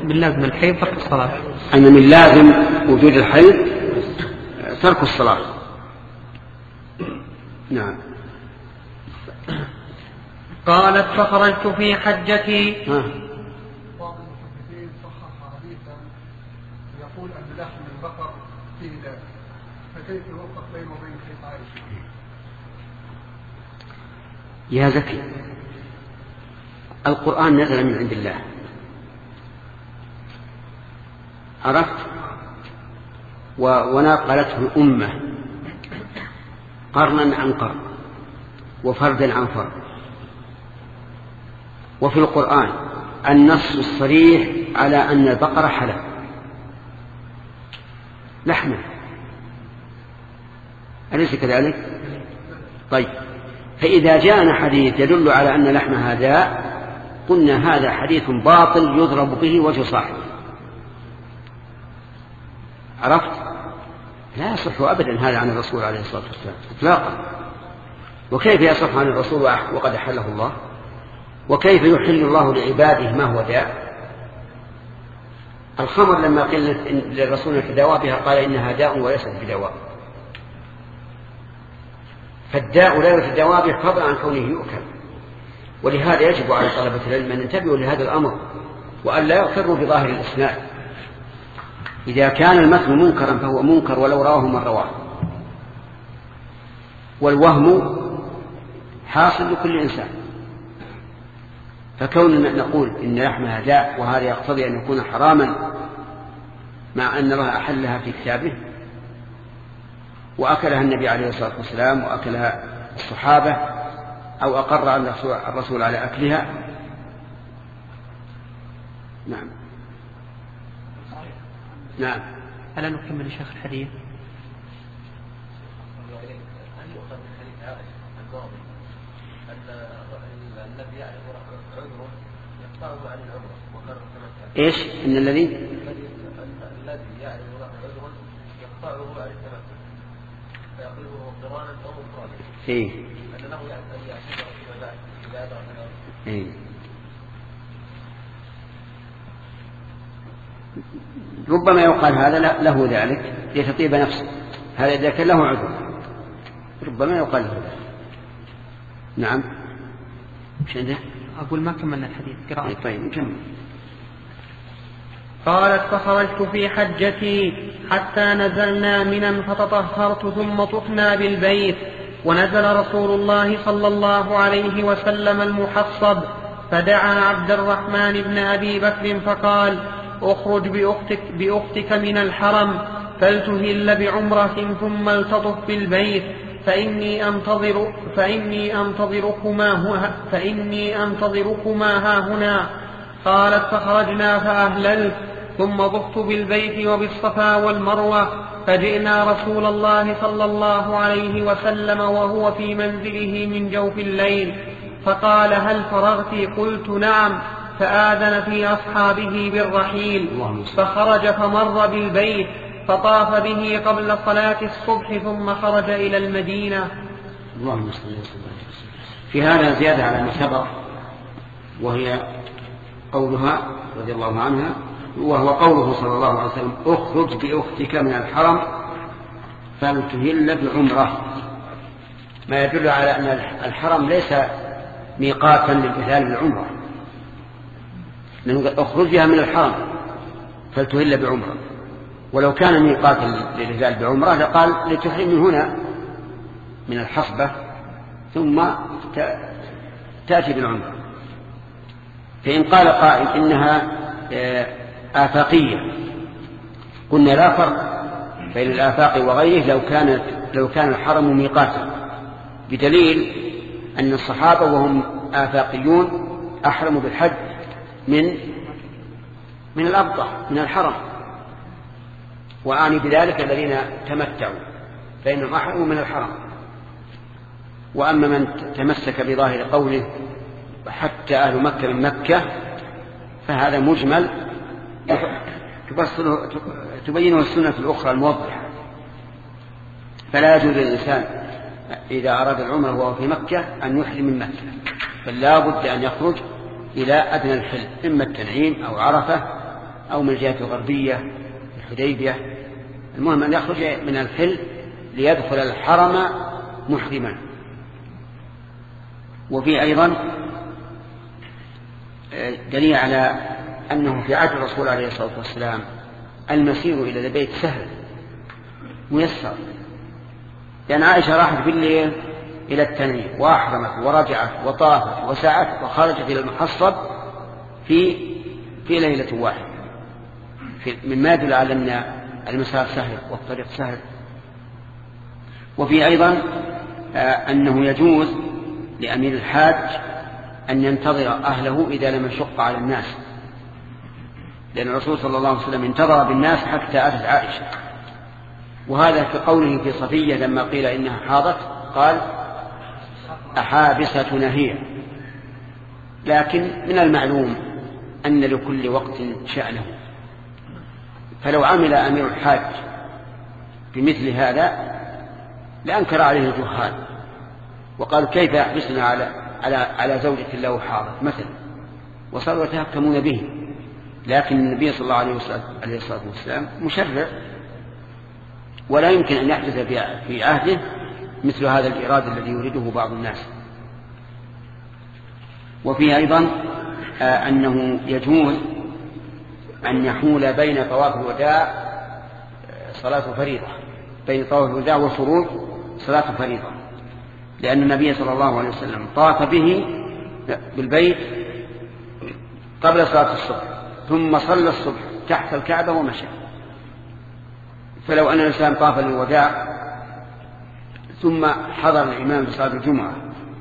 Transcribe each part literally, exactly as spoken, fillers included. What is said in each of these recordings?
من لازم الحيض ترك الصلاة. أن من لازم وجود الحيض ترك الصلاة. نعم. قالت فخرجت في حجتي. ها. بعض المحدثين صحح حديثا يقول أن لحم البقر فيه دم، فكيف يوفق بينه وبين حديث عائشة؟ يا زكي، القرآن نزل من عند الله، عرفت؟ ونقلته الأمة قرنا عن قرن وفردا عن فرد. وفي القرآن النص الصريح على أن البقرة حلال لحمه، أليس كذلك؟ طيب، فإذا جاءنا حديث يدل على أن لحمها داء قلنا هذا حديث باطل يضرب به وجه صاحبه، عرفت؟ لا يصح أبدا هذا عن الرسول عليه الصلاة والسلام إطلاقا. وكيف يصح عن الرسول وقد أحله الله؟ وكيف يحل الله لعباده ما هو داء؟ الخمر لما قيل للرسول الدواء بها قال إنها داء وليست بدواء، فالداء لا يتداوى به فضلا عن كونه يؤكل. ولهذا يجب على طلبة العلم أن ينتبهوا لهذا الأمر وأن لا يغتروا بظاهر الإسناد. إذا كان المتن منكرا فهو منكر ولو رواه من رواه، والوهم حاصل لكل إنسان. فكوننا نقول إن لحمها داء وهذا يقتضي أن يكون حراما مع أن الله أحلها في كتابه وأكلها النبي عليه الصلاة والسلام وأكلها الصحابة أو أقر الرسول على أكلها. نعم. نعم. ألا نكمل شيخ الحديث؟ إيش؟ إن الذي الذي يعرف له عذر يقطعه عن التمتع فيقلبه قرانا أو مفرادا. إيه. أنه يعرف أن يعتبر فيما بعد إذا أدرك له. إيه. ربما يقال هذا له ذلك لتطيب نفسه، هذا إذا كان له عذر ربما يقال له ذلك. نعم. مش عنده؟ أقول ما كملنا الحديث قراءة. إيه طيب نكمل. قالت فخرجت في حجتي حتى نزلنا منا فتطهرت ثم طفنا بالبيت، ونزل رسول الله صلى الله عليه وسلم المحصب فدعا عبد الرحمن بن أبي بكر فقال اخرج بأختك, بأختك من الحرم فلتهل بعمرة ثم التطف بالبيت فإني أنتظر فإني أنتظركما فإني أنتظركما ها هنا. قالت فخرجنا فأهللت ثم طفت بالبيت وبالصفا والمروة فجئنا رسول الله صلى الله عليه وسلم وهو في منزله من جوف الليل فقال هل فرغت؟ قلت نعم. فآذن في أصحابه بالرحيل فخرج فمر بالبيت فطاف به قبل صلاة الصبح ثم خرج إلى المدينة. اللهم صل وسلم. في هذا زيادة على ما سبق وهي قولها رضي الله عنها وهو قوله صلى الله عليه وسلم اخرج بأختك من الحرم فلتهل بعمرة، ما يدل على أن الحرم ليس ميقاتا للإهلال بالعمرة، لأنه أخرجها من الحرم فلتهل بعمرة، ولو كان ميقاتا للإهلال بعمرة لقال لتحرم من هنا من الحصبة ثم تأتي بالعمرة. فإن قال قائل إنها آفاقية قلنا لا فرق بين الآفاق وغيره لو كانت لو كان الحرم ميقاتا، بدليل أن الصحابة وهم آفاقيون أحرموا بالحج من من الأبطح من الحرم، وأعني بذلك الذين تمتعوا فإنهم أحرموا من الحرم. وأما من تمسك بظاهر قوله حتى أهل مكة من مكة فهذا مجمل تبينه السنة الأخرى الموضحة. فلا يجوز للإنسان إذا أراد العمرة وهو في مكة أن يحرم من مكة، بل لا بد أن يخرج إلى أدنى الحل إما التنعيم أو عرفة أو من الجهة الغربية الحديبية، المهم أن يخرج من الحل ليدخل الحرم محرما. وفي أيضا دليل على أنه في عهد الرسول عليه الصلاة والسلام المسير إلى البيت سهل ميسر، لأن عائشة راحت بالليل إلى التنعيم وأحرمت ورجعت وطافت وسعت وخرجت إلى المحصب في في ليلة واحدة، مما يدل على أن المسار سهل والطريق سهل. وفي أيضا أنه يجوز لأمير الحاج أن ينتظر أهله إذا لم يشق على الناس، لأن الرسول صلى الله عليه وسلم انتظر بالناس حتى أتت عائشة. وهذا في قوله في صفية لما قيل إنها حاضت قال أحابستنا هي، لكن من المعلوم أن لكل وقت شأنه، فلو عمل أمير الحاج بمثل هذا لأنكر عليه الجهال وقالوا كيف يحبسنا على على على زوجة له حاضر مثلا، وصاروا يتهكمون به. لكن النبي صلى الله عليه الصلاة والسلام مشرع، ولا يمكن أن يحدث في عهده مثل هذا الإراد الذي يريده بعض الناس. وفيه أيضا أنه يجوز أن يحول بين طواف الوداع صلاة فريضة، بين طواف الوداع والخروج صلاة فريضة، لأن النبي صلى الله عليه وسلم طاف به بالبيت قبل صلاة الصبح ثم صلى الصبح تحت الكعبة ومشى. فلو أن الإنسان طاف للوداع ثم حضر الإمام بصلاة الجمعة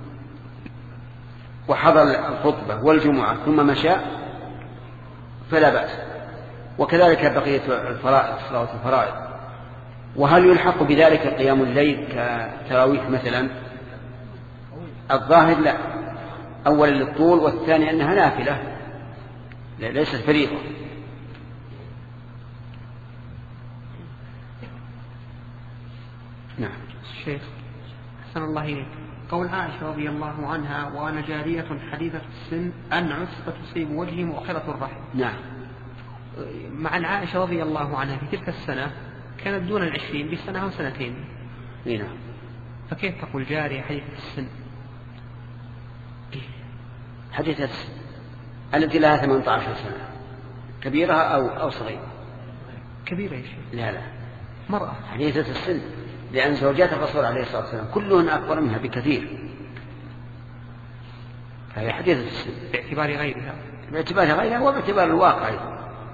وحضر الخطبة والجمعة ثم مشى فلا بأس، وكذلك بقية الفرائض صلاة الفرائض. وهل يلحق بذلك قيام الليل كتراويح مثلا؟ الظاهر لا، أولا للطول والثاني أنها نافلة ليست فريضة. نعم. الشيخ أحسن الله إليك، قول عائشة رضي الله عنها وأنا جارية حديثة السن أنعس فتصيب وجهي مؤخرة الرحم. نعم. مع أن عائشة رضي الله عنها في تلك السنة كانت دون العشرين بسنة أو سنتين. نعم. فكيف تقول جارية حديثة السن؟ حديثة السن التي لها ثمانية عشر سنة، كبيرة أو أو صغيرة؟ كبيرة يا شيخ. لا لا، مرأة حديثة السن، لأن زوجات الرسول عليه الصلاة والسلام كلهن أكبر منها بكثير، فهي حديثة السن باعتبار غيرها باعتبار غيرها وباعتبار الواقع.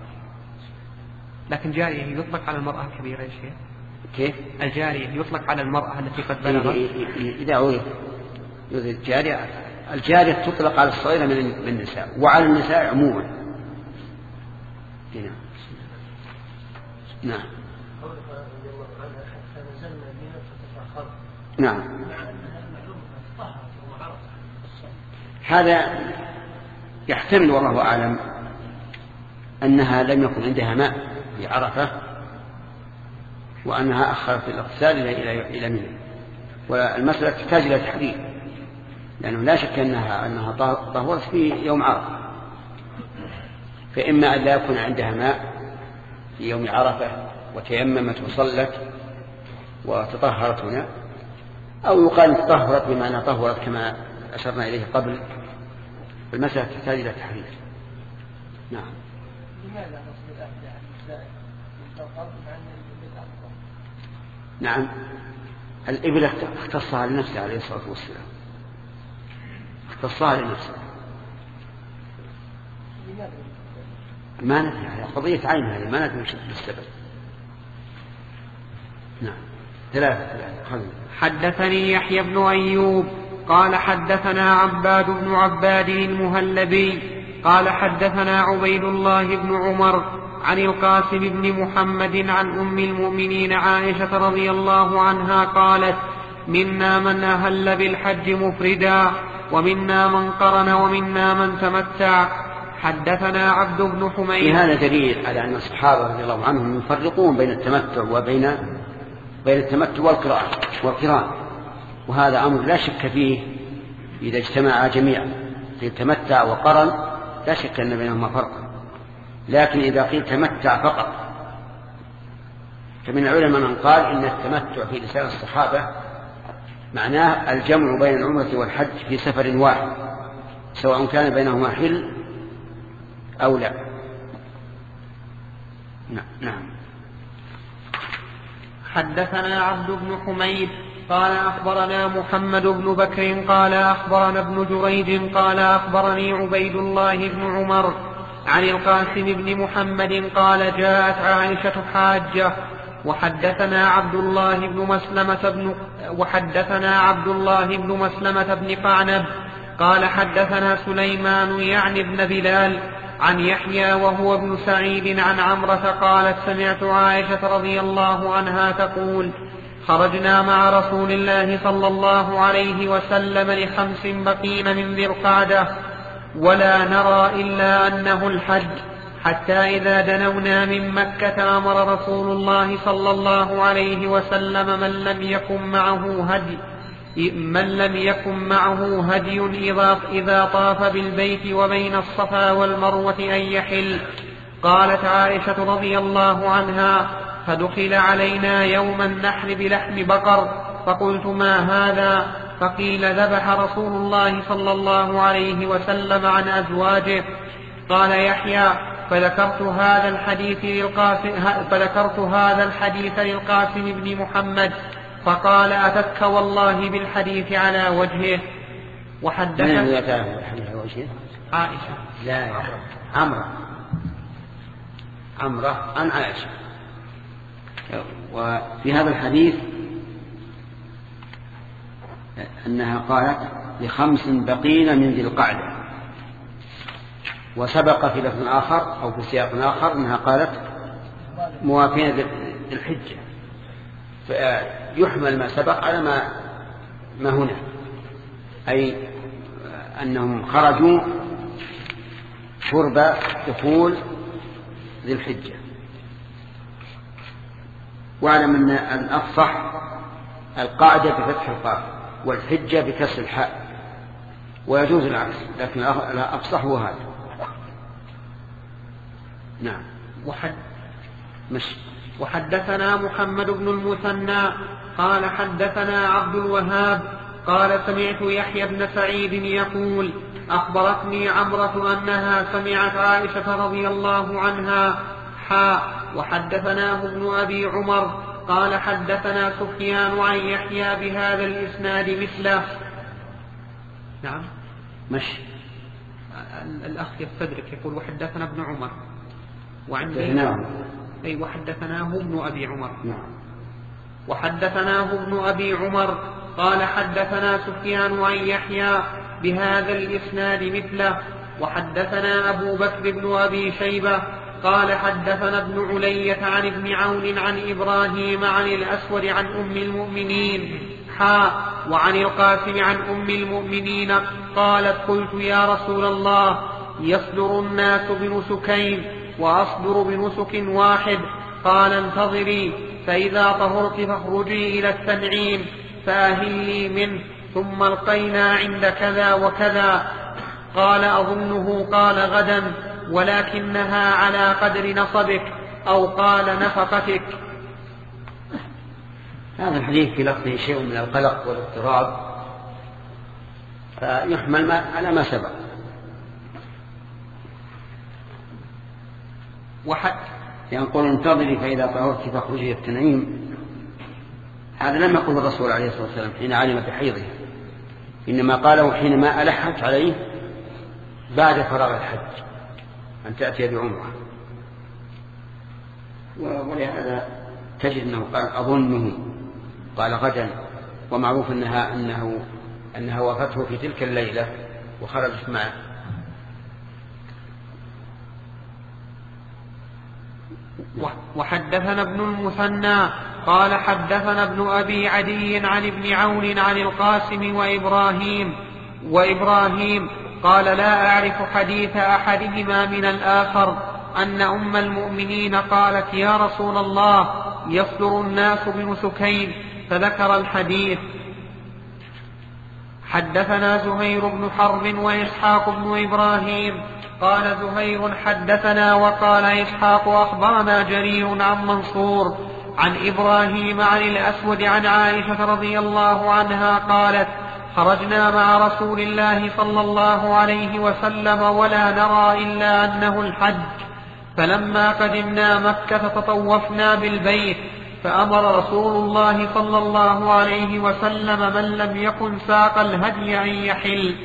لكن جارية يطلق على المرأة الكبيرة يا شيخ. كيف؟ الجارية يطلق على المرأة التي قد بلغت. إذا عرف الجارية، الجارية تطلق على الصغيرة من النساء وعلى النساء عموما. نعم. نعم. نعم. هذا يحتمل والله أعلم أنها لم يكن عندها ماء في عرفة وأنها أخرت الاغتسال إلى إلى منى، والمسألة تحتاج إلى تحديد، لأنه لا شك أنها أنها طهورت في يوم عرفة، فإما أن لا يكون عندها ماء في يوم عرفة وتيممت وصلت وتطهرت هنا، أو يقال تطهرت بمعنى طهرت كما أشرنا إليه قبل. المسألة تحتاج إلى تحديد. نعم. نعم. الإبل اختصها لنفسه عليه الصلاة والسلام، اختصها لنفسه، ما ندري على قضية عين هذه، ما ندري بالسبب. نعم. ثلاثة ثلاثة. حدثني يحيى بن أيوب قال حدثنا عباد بن عباد المهلبي قال حدثنا عبيد الله بن عمر عن القاسم بن محمد عن أم المؤمنين عائشة رضي الله عنها قالت: منا من أهل بالحج مفردا ومنا من قرن ومنا من تمتع. حدثنا عبد بن حميد. في هذا دليل على أن الصحابة رضي الله عنهم يفرقون بين التمتع وبين بين التمتع والقران والقران، وهذا أمر لا شك فيه إذا اجتمعا جميعا في التمتع وقرن، لا شك أن بينهما فرقا. لكن إذا قيل تمتع فقط، فمن العلماء من قال إن التمتع في لسان الصحابة معناه الجمع بين العمرة والحج في سفر واحد، سواء كان بينهما حل أو لا. نعم. حدثنا عبد بن حميد قال أخبرنا محمد بن بكر قال أخبرنا ابن جريج قال أخبرني عبيد الله بن عمر عن القاسم بن محمد قال جاءت عائشة حاجة وحدثنا عبد الله بن مسلمة بن وحدثنا عبد الله بن مسلمة بن قعنب قال حدثنا سليمان يعني بن بلال عن يحيى وهو ابن سعيد عن عمرة قالت سمعت عائشة رضي الله عنها تقول خرجنا مع رسول الله صلى الله عليه وسلم لخمس بقين من ذي القعدة ولا نرى إلا أنه الحج، حتى إذا دنونا من مكة أمر رسول الله صلى الله عليه وسلم من لم يكن معه هدي من لم يكن معه هدي إذا طاف بالبيت وبين الصفا والمروة أن يحل. قالت عائشة رضي الله عنها فدخل علينا يوم النحر بلحم بقر فقلت ما هذا؟ فقيل ذبح رسول الله صلى الله عليه وسلم عن أزواجه. قال يحيى فذكرت هذا الحديث للقاسم فذكرت هذا الحديث للقاسم بن محمد فقال أتتك والله بالحديث على وجهه. وحدثنا من يتعرف الحديث على وجهه؟ عائشة. لا عمرة عمرة عن عائشة. وفي هذا الحديث أنها قالت لخمس بقين من ذي القعدة، وسبق في لفظ آخر أو في سياق آخر أنها قالت موافين ذي الحجة، فيحمل ما سبق على ما ما هنا، أي أنهم خرجوا قرب دخول ذي الحجة. واعلم أن الأفصح القاعدة بفتح القاف والحجة بكسر الحاء، ويجوز العكس، لكن الأفصح هو هذا. نعم. وحد مش وحدثنا محمد بن المثنى قال حدثنا عبد الوهاب قال سمعت يحيى بن سعيد يقول أخبرتني عمرة أنها سمعت عائشة رضي الله عنها حاء وحدثناه ابن أبي عمر قال حدثنا سفيان عن يحيى بهذا الإسناد مثله. نعم مش الأخ يستدرك يقول وحدثنا ابن عمر وعندي نعم أي وحدثناه ابن أبي عمر. نعم. وحدثناه ابن أبي عمر قال حدثنا سفيان عن يحيى بهذا الإسناد مثله. وحدثنا أبو بكر بن أبي شيبة قال حدثنا ابن علية عن ابن عون عن إبراهيم عن الأسود عن أم المؤمنين حاء وعن القاسم عن أم المؤمنين قالت قلت يا رسول الله يصدر الناس بنسكين وأصدر بنسك واحد؟ قال انتظري فإذا طهرت فاخرجي إلى التنعيم فأهلي منه ثم القينا عند كذا وكذا. قال أظنه قال غدا ولكنها على قدر نصبك أو قال نفقتك. هذا الحديث في لفظه شيء من القلق والاضطراب، فيحمل ما على ما سبق. وحد يقول انتظري فإذا طهرت فاخرجي التنعيم، هذا لم يقل الرسول عليه الصلاة والسلام حين علم بحيضها، إنما قاله حينما ألحت عليه بعد فراغ الحج أن تأتي بعمرة. ولهذا تجد أنه قال أظنه قال غدا، ومعروف أنها أنه أنها وافته في تلك الليلة وخرجت معه. وحدثنا ابن المثنى قال حدثنا ابن أبي عدي عن ابن عون عن القاسم وإبراهيم وإبراهيم قال لا أعرف حديث أحدهما من الآخر أن أم المؤمنين قالت يا رسول الله يصدر الناس بنسكين، فذكر الحديث. حدثنا زهير بن حرب وإسحاق بن إبراهيم قال زهير حدثنا وقال إسحاق أخبرنا جرير عن منصور عن إبراهيم عن الأسود عن عائشة رضي الله عنها قالت خرجنا مع رسول الله صلى الله عليه وسلم ولا نرى إلا أنه الحج، فلما قدمنا مكة تطوفنا بالبيت، فأمر رسول الله صلى الله عليه وسلم من لم يكن ساق الهدي أن يحل.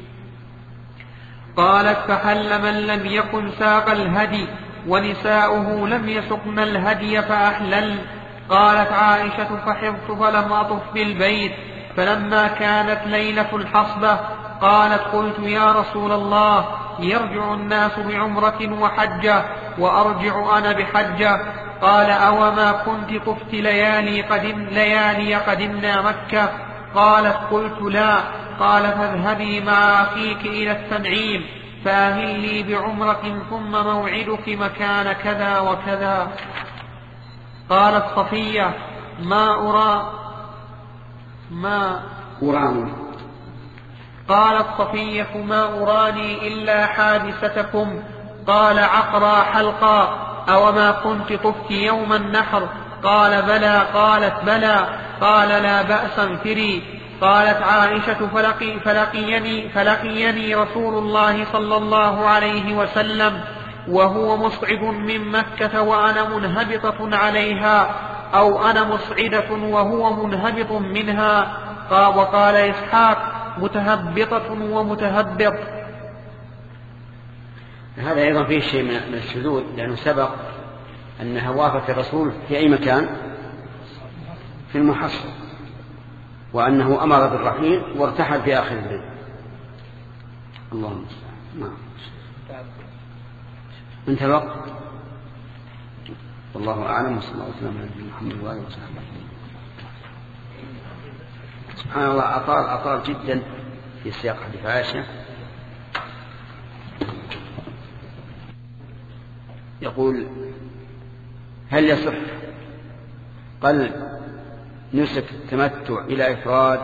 قالت فحل من لم يكن ساق الهدي ونساؤه لم يسقن الهدي فأحلل. قالت عائشة فحفظت فلم أطف بالبيت، فلما كانت ليلة الحصبة قالت قلت يا رسول الله يرجع الناس بعمرة وحجة وأرجع أنا بحجة. قال أوما كنت طفت ليالي, قدم ليالي قدمنا مكة؟ قالت قلت لا. قال فاذهبي مع أخيك إلى التنعيم فأهلي بعمرة ثم موعدك مكان كذا وكذا. قالت صفية ما أرى ما أراني قالت صفية ما أراني إلا حادثتكم. قال عقرى حلقا أوما كنت طفت يوم النحر؟ قال بلى. قالت بلى. قال لا بأس انفري. قالت عائشة فلقي فلقيني, فلقيني رسول الله صلى الله عليه وسلم وهو مصعد من مكة وأنا منهبطة عليها، أو أنا مصعدة وهو منهبط منها. وقال إسحاق متهبطة ومتهبط. هذا أيضا فيه شيء من الشذوذ، لأنه سبق أنها وافت الرسول في أي مكان في المحصن، وأنه أمر بالرحيل وارتحل في آخر الليل. اللهم نعم. انتهى الوقت. والله أعلم، وصلى الله وسلم على نبينا محمد وآله وصحبه. سبحان الله، أطال أطال جدا في سياق حديث عائشة. يقول هل يصح قلب نسك التمتع إلى إفراد،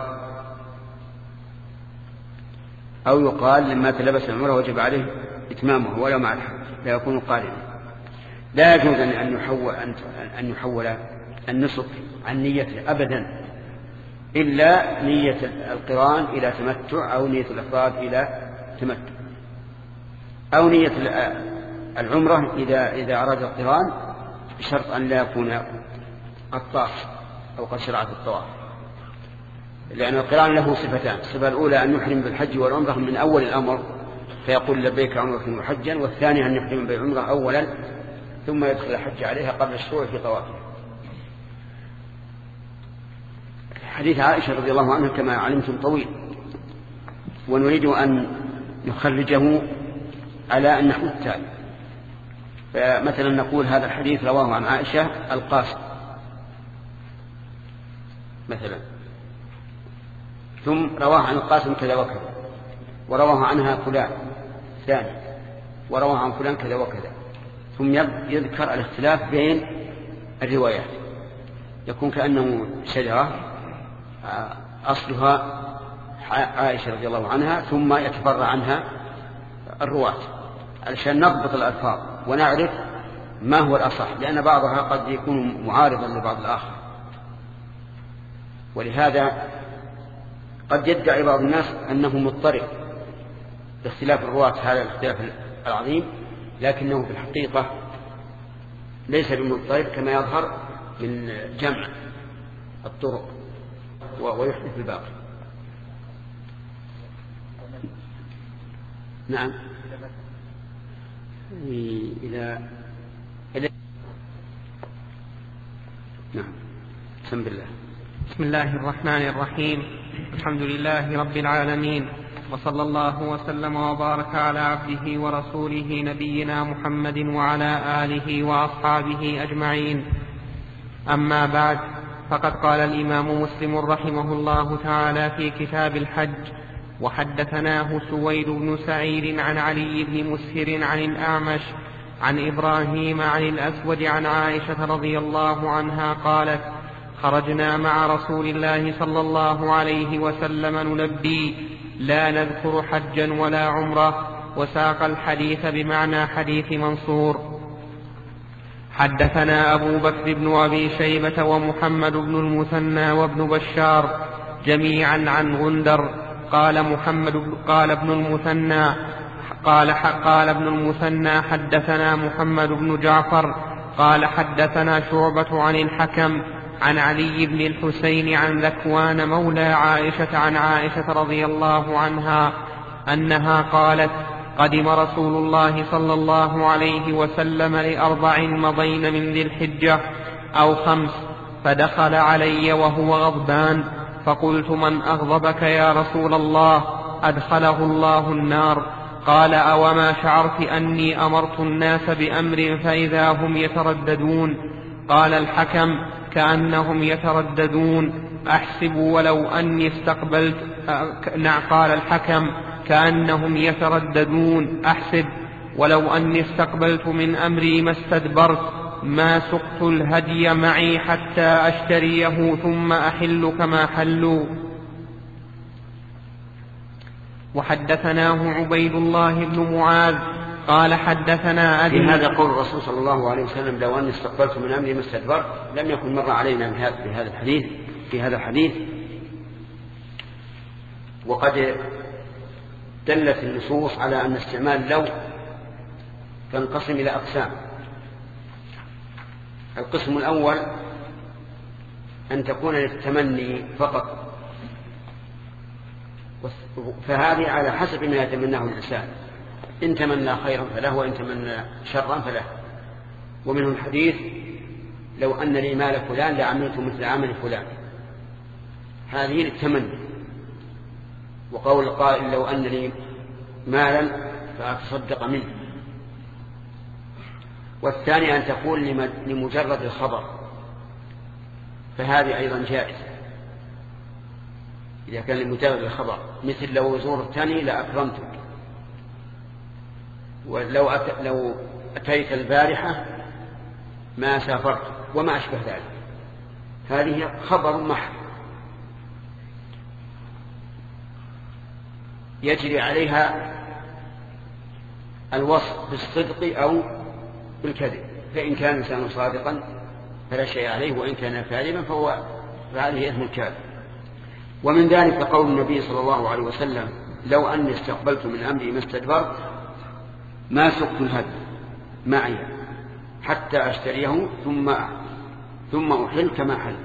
أو يقال لما تلبس العمرة وجب عليه إتمامه ولو مع الحج لا يكون قارنا؟ لا يجوز أن يحول, أن يحول النسك عن نيته أبدا، إلا نية القران إلى تمتع، أو نية الإفراد إلى تمتع، أو نية العمرة إذا, إذا أراد القران، بشرط أن لا يكون قد طاف أو قد شرع في الطواف، لأن القران له صفتان: الصفة الأولى أن يحرم بالحج والعمرة من أول الأمر فيقول لبيك عمرة وحجا، والثانية أن يحرم بالعمرة أولا ثم يدخل الحج عليها قبل الشروع في طوافه. حديث عائشة رضي الله عنها كما علمتم طويل، ونريد أن نخرجه على النحو التالي. فمثلا نقول هذا الحديث رواه عن عائشة القاسم مثلا، ثم رواه عن القاسم كذا وكذا، ورواه عنها فلان ثاني، ورواه عن فلان كذا وكذا، ثم يذكر الاختلاف بين الروايات، يكون كأنه شجرة أصلها عائشة رضي الله عنها ثم يتفرع عنها الرواة، علشان نضبط الألفاظ ونعرف ما هو الأصح، لأن بعضها قد يكون معارضا لبعض الآخر. ولهذا قد يدعي بعض الناس أنه مضطرب باختلاف الرواة هذا الاختلاف العظيم، لكنه في الحقيقة ليس بمضطرب كما يظهر من جمع الطرق ويحدث الباقي. نعم. إلى إلى نعم. بسم الله. بسم الله الرحمن الرحيم. الحمد لله رب العالمين، وصلى الله وسلم وبارك على عبده ورسوله نبينا محمد وعلى آله وأصحابه أجمعين. أما بعد، فقد قال الإمام مسلم رحمه الله تعالى في كتاب الحج: وحدثناه سويد بن سعيد عن علي بن مسهر عن الأعمش عن إبراهيم عن الأسود عن عائشة رضي الله عنها قالت: خرجنا مع رسول الله صلى الله عليه وسلم نلبي لا نذكر حجا ولا عمرة، وساق الحديث بمعنى حديث منصور. حدثنا أبو بكر بن أبي شيبة ومحمد بن المثنى وابن بشار جميعا عن غندر. قال محمد قال ابن المثنى قال قال ابن المثنى حدثنا محمد بن جعفر قال حدثنا شعبة عن الحكم عن علي بن الحسين عن ذكوان مولى عائشة عن عائشة رضي الله عنها أنها قالت: قدم رسول الله صلى الله عليه وسلم لأربع مضين من ذي الحجة أو خمس، فدخل علي وهو غضبان، فقلت: من أغضبك يا رسول الله؟ أدخله الله النار. قال: أوما شعرت أني أمرت الناس بأمر فإذا هم يترددون؟ قال الحكم: كأنهم يترددون، أحسب ولو أني استقبلت. قال الحكم: كأنهم يترددون، أحسب ولو أني استقبلت من أمري ما استدبرت، ما سقت الهدي معي حتى أشتريه ثم أحل كما حلوا. وحدثناه عبيد الله بن معاذ قال حدثنا أبي. في هذا قول الرسول صلى الله عليه وسلم: لو أني استقبلت من أمري ما استدبرت، لم يكن مر علينا في هذا الحديث في هذا الحديث وقد دلت النصوص على أن استعمال لو تنقسم إلى أقسام. القسم الأول أن تكون للتمني فقط، فهذه على حسب ما يتمناه الإنسان، إن تمنى خيرا فله وإن تمنى شرا فله. ومنه الحديث: لو أن لي مال فلان لعملت مثل عمل فلان، هذه للتمني. وقول القائل: لو أن لي مالا فأتصدق منه. والثاني أن تكون لمجرد الخبر، فهذه أيضا جائزة إذا كان لمجرد الخبر، مثل: لو زرتني لأكرمتك، ولو أت... لو أتيت البارحة ما سافرت، وما أشبه ذلك. هذه خبر محض يجري عليها الوصف بالصدق أو بالكذب، فإن كان الإنسان صادقا فلا شيء عليه، وإن كان كاذبا فهو فعليه إثم الكاذب. ومن ذلك قول النبي صلى الله عليه وسلم: لو أني استقبلت من أمري ما استدبرت، ما سقت الهدي معي حتى أشتريه ثم ثم أحل كما حل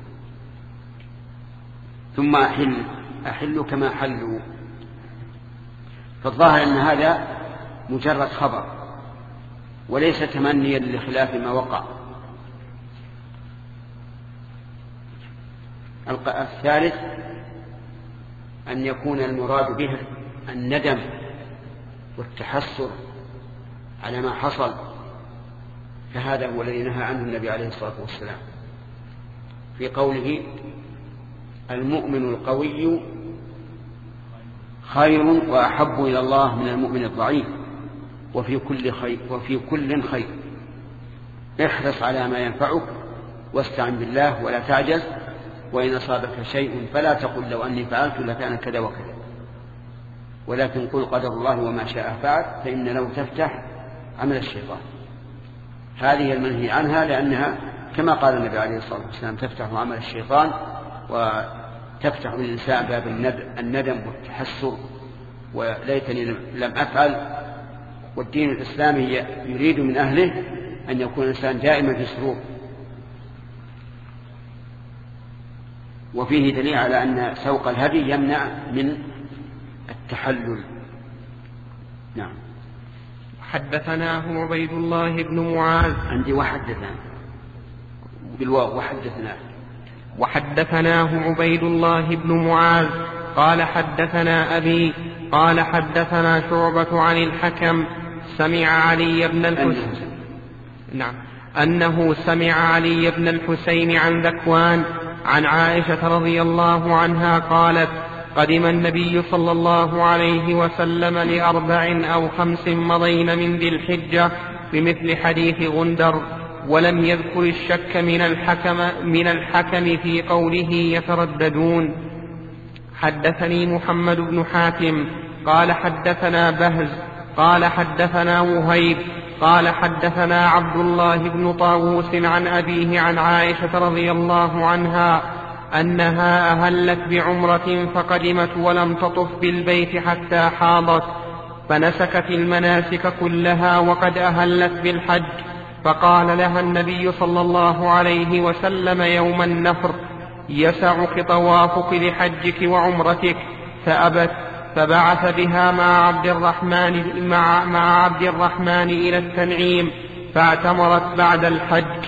ثم أحل أحل كما حلوا. فالظاهر أن هذا مجرد خبر وليس تمنيا لخلاف ما وقع. الثالث أن يكون المراد به الندم والتحسر على ما حصل، فهذا هو الذي نهى عنه النبي عليه الصلاة والسلام في قوله: المؤمن القوي خير وأحب إلى الله من المؤمن الضعيف، وفي كل خير وفي كل خير، احرص على ما ينفعك واستعن بالله ولا تعجز، وإن أصابك شيء فلا تقل لو أني فعلت لكان كذا وكذا، ولكن قل قدر الله وما شاء فعل، فإن لو تفتح عمل الشيطان. هذه المنهي عنها لأنها كما قال النبي عليه الصلاة والسلام: تفتح عمل الشيطان وتفتح للإنسان باب الندم والتحسر وليتني لم أفعل. والدين الإسلامي يريد من أهله أن يكون الإنسان دائما في سرور. وفيه دليل على أن سوق الهدي يمنع من التحلل. نعم. حدثناه عبيد الله بن معاذ. عندي وحدثنا بالواو وحدثناه. وحدثناه عبيد الله بن معاذ قال حدثنا أبي قال حدثنا شعبة عن الحكم سمع علي بن الحسين نعم أنه سمع علي بن الحسين عن ذكوان عن عائشة رضي الله عنها قالت: قدم النبي صلى الله عليه وسلم لأربع أو خمس مضين من ذي الحجة بمثل حديث غندر، ولم يذكر الشك من الحكم, من الحكم في قوله يترددون. حدثني محمد بن حاتم قال حدثنا بهز قال حدثنا وهيب قال حدثنا عبد الله بن طاووس عن أبيه عن عائشة رضي الله عنها أنها أهلت بعمرة فقدمت ولم تطف بالبيت حتى حاضت، فنسكت المناسك كلها وقد أهلت بالحج، فقال لها النبي صلى الله عليه وسلم يوم النفر: يسعك طوافك لحجك وعمرتك، فأبت، فبعث بها مع عبد الرحمن, مع, مع عبد الرحمن إلى التنعيم، فاعتمرت بعد الحج.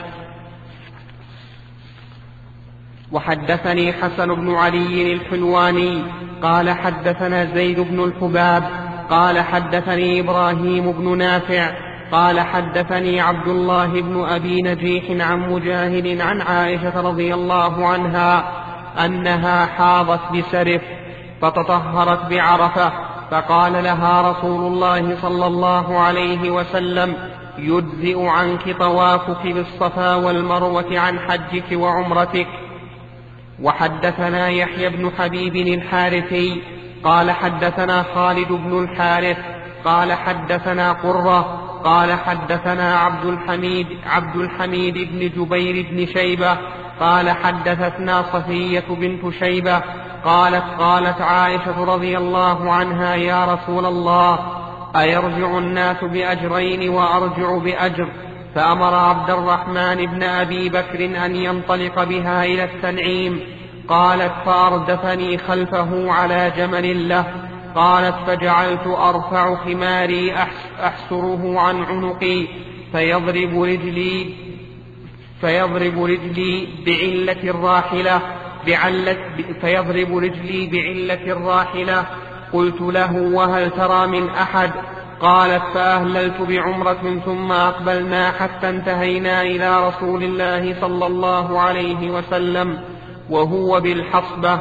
وحدثني حسن بن علي الحلواني قال حدثنا زيد بن الحباب قال حدثني إبراهيم بن نافع قال حدثني عبد الله بن أبي نجيح عن مجاهد عن عائشة رضي الله عنها أنها حاضت بسرف فتطهرت بعرفة، فقال لها رسول الله صلى الله عليه وسلم: يجزئ عنك طوافك بالصفا والمروة عن حجك وعمرتك. وحدثنا يحيى بن حبيب الحارثي قال حدثنا خالد بن الحارث قال حدثنا قرة قال حدثنا عبد الحميد عبد الحميد بن جبير بن شيبة قال حدثتنا صفية بنت شيبة قالت قالت عائشة رضي الله عنها: يا رسول الله، أيرجع الناس بأجرين وأرجع بأجر؟ فأمر عبد الرحمن بن أبي بكر أن ينطلق بها إلى التنعيم. قالت: فأردفني خلفه على جمل له. قالت: فجعلت أرفع خماري أحسره عن عنقي فيضرب رجلي فيضرب رجلي بعلة الراحلة بعلة فيضرب رجلي بعلة الراحلة. قلت له: وهل ترى من أحد؟ قالت: فأهللت بعمرة ثم أقبلنا حتى انتهينا إلى رسول الله صلى الله عليه وسلم وهو بالحصبة.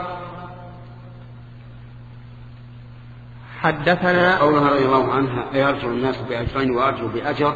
حدثنا قولها رضي الله عنها: يرجع الناس بأجرين وأرجو بأجر،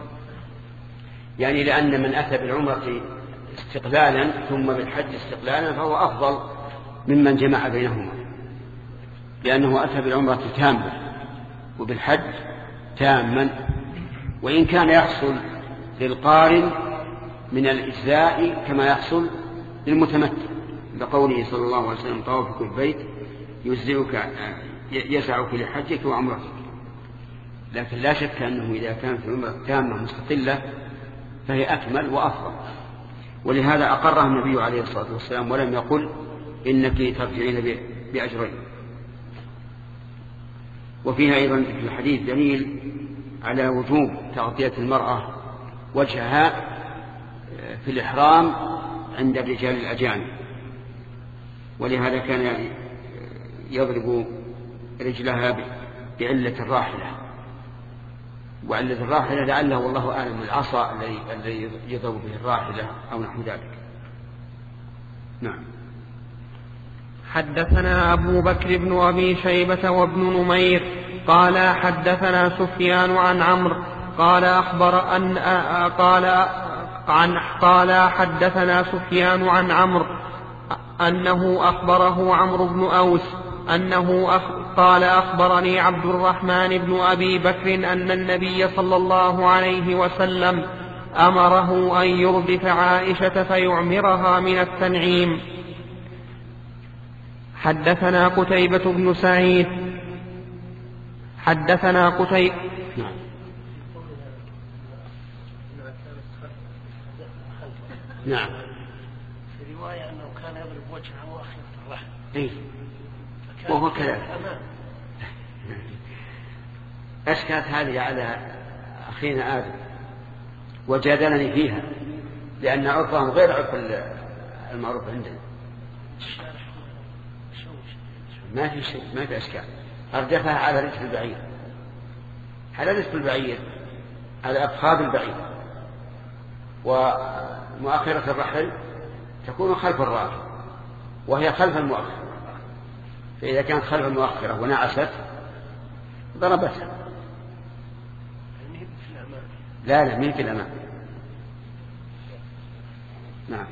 يعني لأن من أتى بالعمرة استقلالا ثم بالحج استقلالا فهو أفضل ممن جمع بينهما، لأنه أتى بالعمرة تامة وبالحج تاما، وإن كان يحصل للقارن من الإجزاء كما يحصل للمتمتع، بقوله صلى الله عليه وسلم: طوافك البيت يجزئك يسعك لحجك وعمرتك. لكن لا شك أنه إذا كانت العمرة تامة مستقلة فهي أكمل وأفضل، ولهذا أقرها النبي عليه الصلاة والسلام ولم يقل إنك ترجعين بأجرين. وفيها أيضا في الحديث دليل على وجوب تغطية المرأة وجهها في الإحرام عند الرجال الأجانب، ولهذا كان يضرب رجلها بعلة الراحلة، وعلة الراحلة لعله والله أعلم العصا الذي يضرب به الراحلة أو نحو ذلك. نعم. حدثنا أبو بكر بن أبي شيبة وابن نمير قال حدثنا سفيان عن عمرو قال أخبر أن قال عن قال حدثنا سفيان عن عمرو أنه أخبره عمرو بن أوس أنه قال: أخبرني عبد الرحمن بن أبي بكر أن النبي صلى الله عليه وسلم أمره أن يردف عائشة فيعمرها من التنعيم. حدثنا قتيبة بن سعيد حدثنا قتيبة نعم. في رواية أنه كان يضرب وجهه وأخيرة الرحل. إيه؟ وهو كذلك. أشكلت هذه على أخينا آدم وجادلني فيها، لأن عرفهم غير عرف المعروف عندنا. ما في شيء، ما في أشكال. أردفها على رجل البعير، على رجل البعير، على أفخاذ البعير، ومؤخرة الرحل تكون خلف الراكب وهي خلف المؤخر، فإذا كانت خلف المؤخرة ونعست ضربتها. لا لا مين في الأمام. نعم.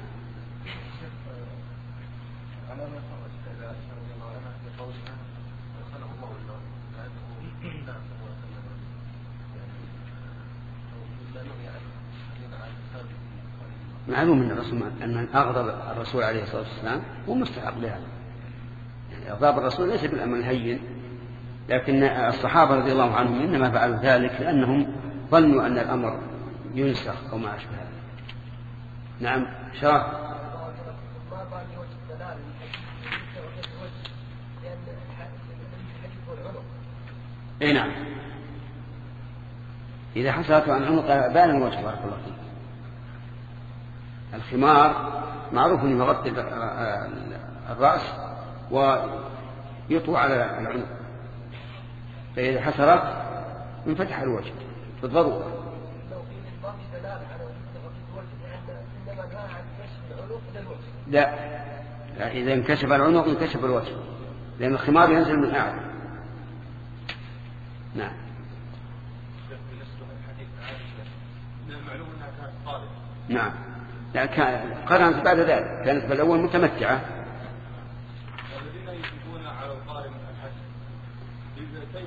معلوم من الرسول أن أغضب الرسول عليه الصلاة والسلام هو مستحق لهذا، يعني أغضب الرسول ليس بالأمر الهين، لكن الصحابة رضي الله عنهم إنما فعلوا ذلك لأنهم ظنوا أن الأمر ينسخ أو ما أشبه هذا. نعم شرف. اي نعم، إذا حصلت عن عنق بان الوجه بارك الله فيك. الخمار معروف أنه يغطي الرأس ويطوى على العنق، فإذا حصلت انفتح الوجه بالضرورة. لا. لا، إذا انكشف العنق انكشف الوجه، لأن الخمار ينزل من أعلى. نعم. نعم. لا، قرنت بعد ذلك، كانت بالأول متمتعة. الذين يجيبون على القارن الحج كيف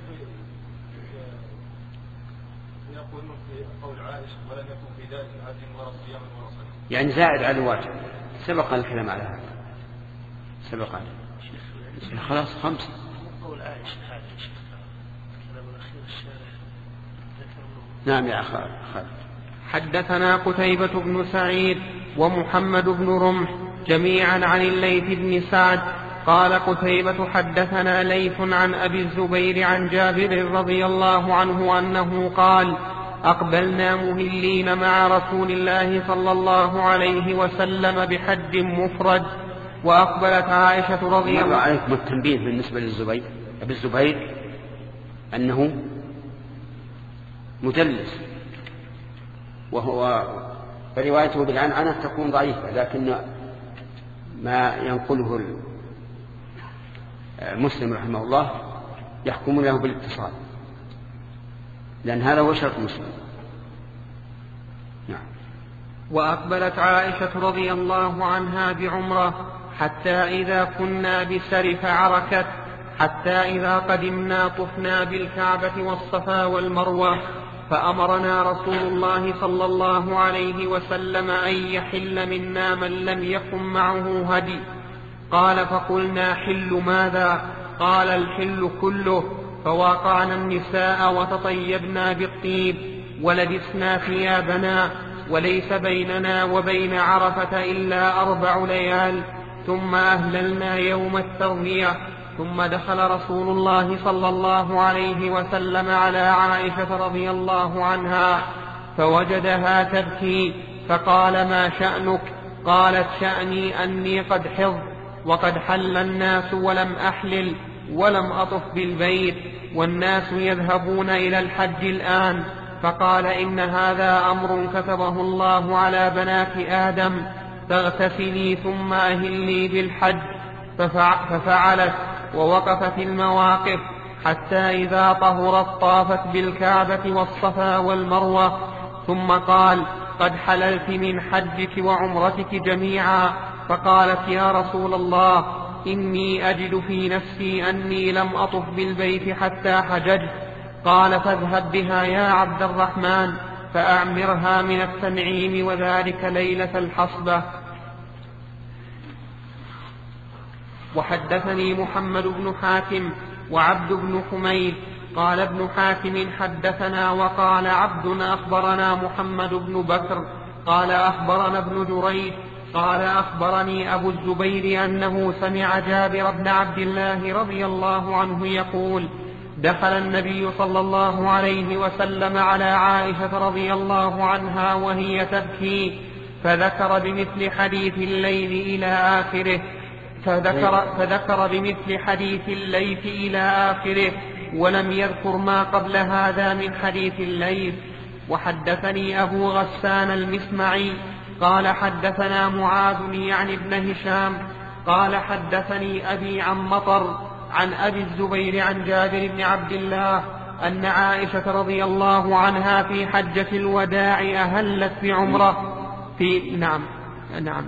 يقولون في قول عائشة ولم يكن في ذلك حج ولا صيام ولا صلاة، يعني زائد على الواجب. سبق الكلام على هذا، سبق عليه. خلاص خمسة. قول عائشة هذا شيخ الكلام الأخير الشارع ذكر. نعم يا أخي خالد. حدثنا قتيبة بن سعيد ومحمد بن رمح جميعا عن الليث بن سعد قال قتيبة حدثنا ليث عن أبي الزبير عن جابر رضي الله عنه أنه قال أقبلنا مهلين مع رسول الله صلى الله عليه وسلم بحج مفرد، وأقبلت عائشة رضي الله عنها. عليكم التنبيه بالنسبة للزبير أبي الزبير أنه مدلس، وهو فروايته بالعنعنة تكون ضعيفة، لكن ما ينقله مسلم رحمه الله يحكم له بالاتصال، لأن هذا هو شرط مسلم. نعم. وأقبلت عائشة رضي الله عنها بعمرة حتى إذا كنا بسرف عركت، حتى إذا قدمنا طفنا بالكعبة والصفا والمروة، فأمرنا رسول الله صلى الله عليه وسلم أن يحل منا من لم يكن معه هدي. قال فقلنا حل ماذا؟ قال الحل كله. فواقعنا النساء وتطيبنا بالطيب ولبسنا ثيابنا، وليس بيننا وبين عرفة إلا أربع ليال، ثم أهللنا يوم التروية. ثم دخل رسول الله صلى الله عليه وسلم على عائشة رضي الله عنها فوجدها تبكي، فقال ما شأنك؟ قالت شأني أني قد حض وقد حل الناس ولم أحلل ولم أطف بالبيت، والناس يذهبون إلى الحج الآن. فقال إن هذا أمر كتبه الله على بنات آدم، فاغتسلي ثم أهلي بالحج. ففعلت ووقفت المواقف حتى إذا طهرت طافت بالكعبة والصفا والمروة، ثم قال قد حللت من حجك وعمرتك جميعا. فقالت يا رسول الله إني أجد في نفسي أني لم أطف بالبيت حتى حججت. قال فاذهب بها يا عبد الرحمن فأعمرها من التنعيم، وذلك ليلة الحصبة. وحدثني محمد بن حاتم وعبد بن حميد قال ابن حاتم حدثنا وقال عبد أخبرنا محمد بن بكر قال أخبرنا ابن جريج قال أخبرني أبو الزبير أنه سمع جابر بن عبد الله رضي الله عنه يقول دخل النبي صلى الله عليه وسلم على عائشة رضي الله عنها وهي تبكي، فذكر بمثل حديث الليل إلى آخره فذكر, فذكر بمثل حديث الليل إلى آخره ولم يذكر ما قبل هذا من حديث الليل. وحدثني أبو غسان المسمعي قال حدثنا معاذ يعني ابن هشام قال حدثني أبي عن مطر عن أبي الزبير عن جابر بن عبد الله أن عائشة رضي الله عنها في حجة الوداع أهلت بعمرة في نعم نعم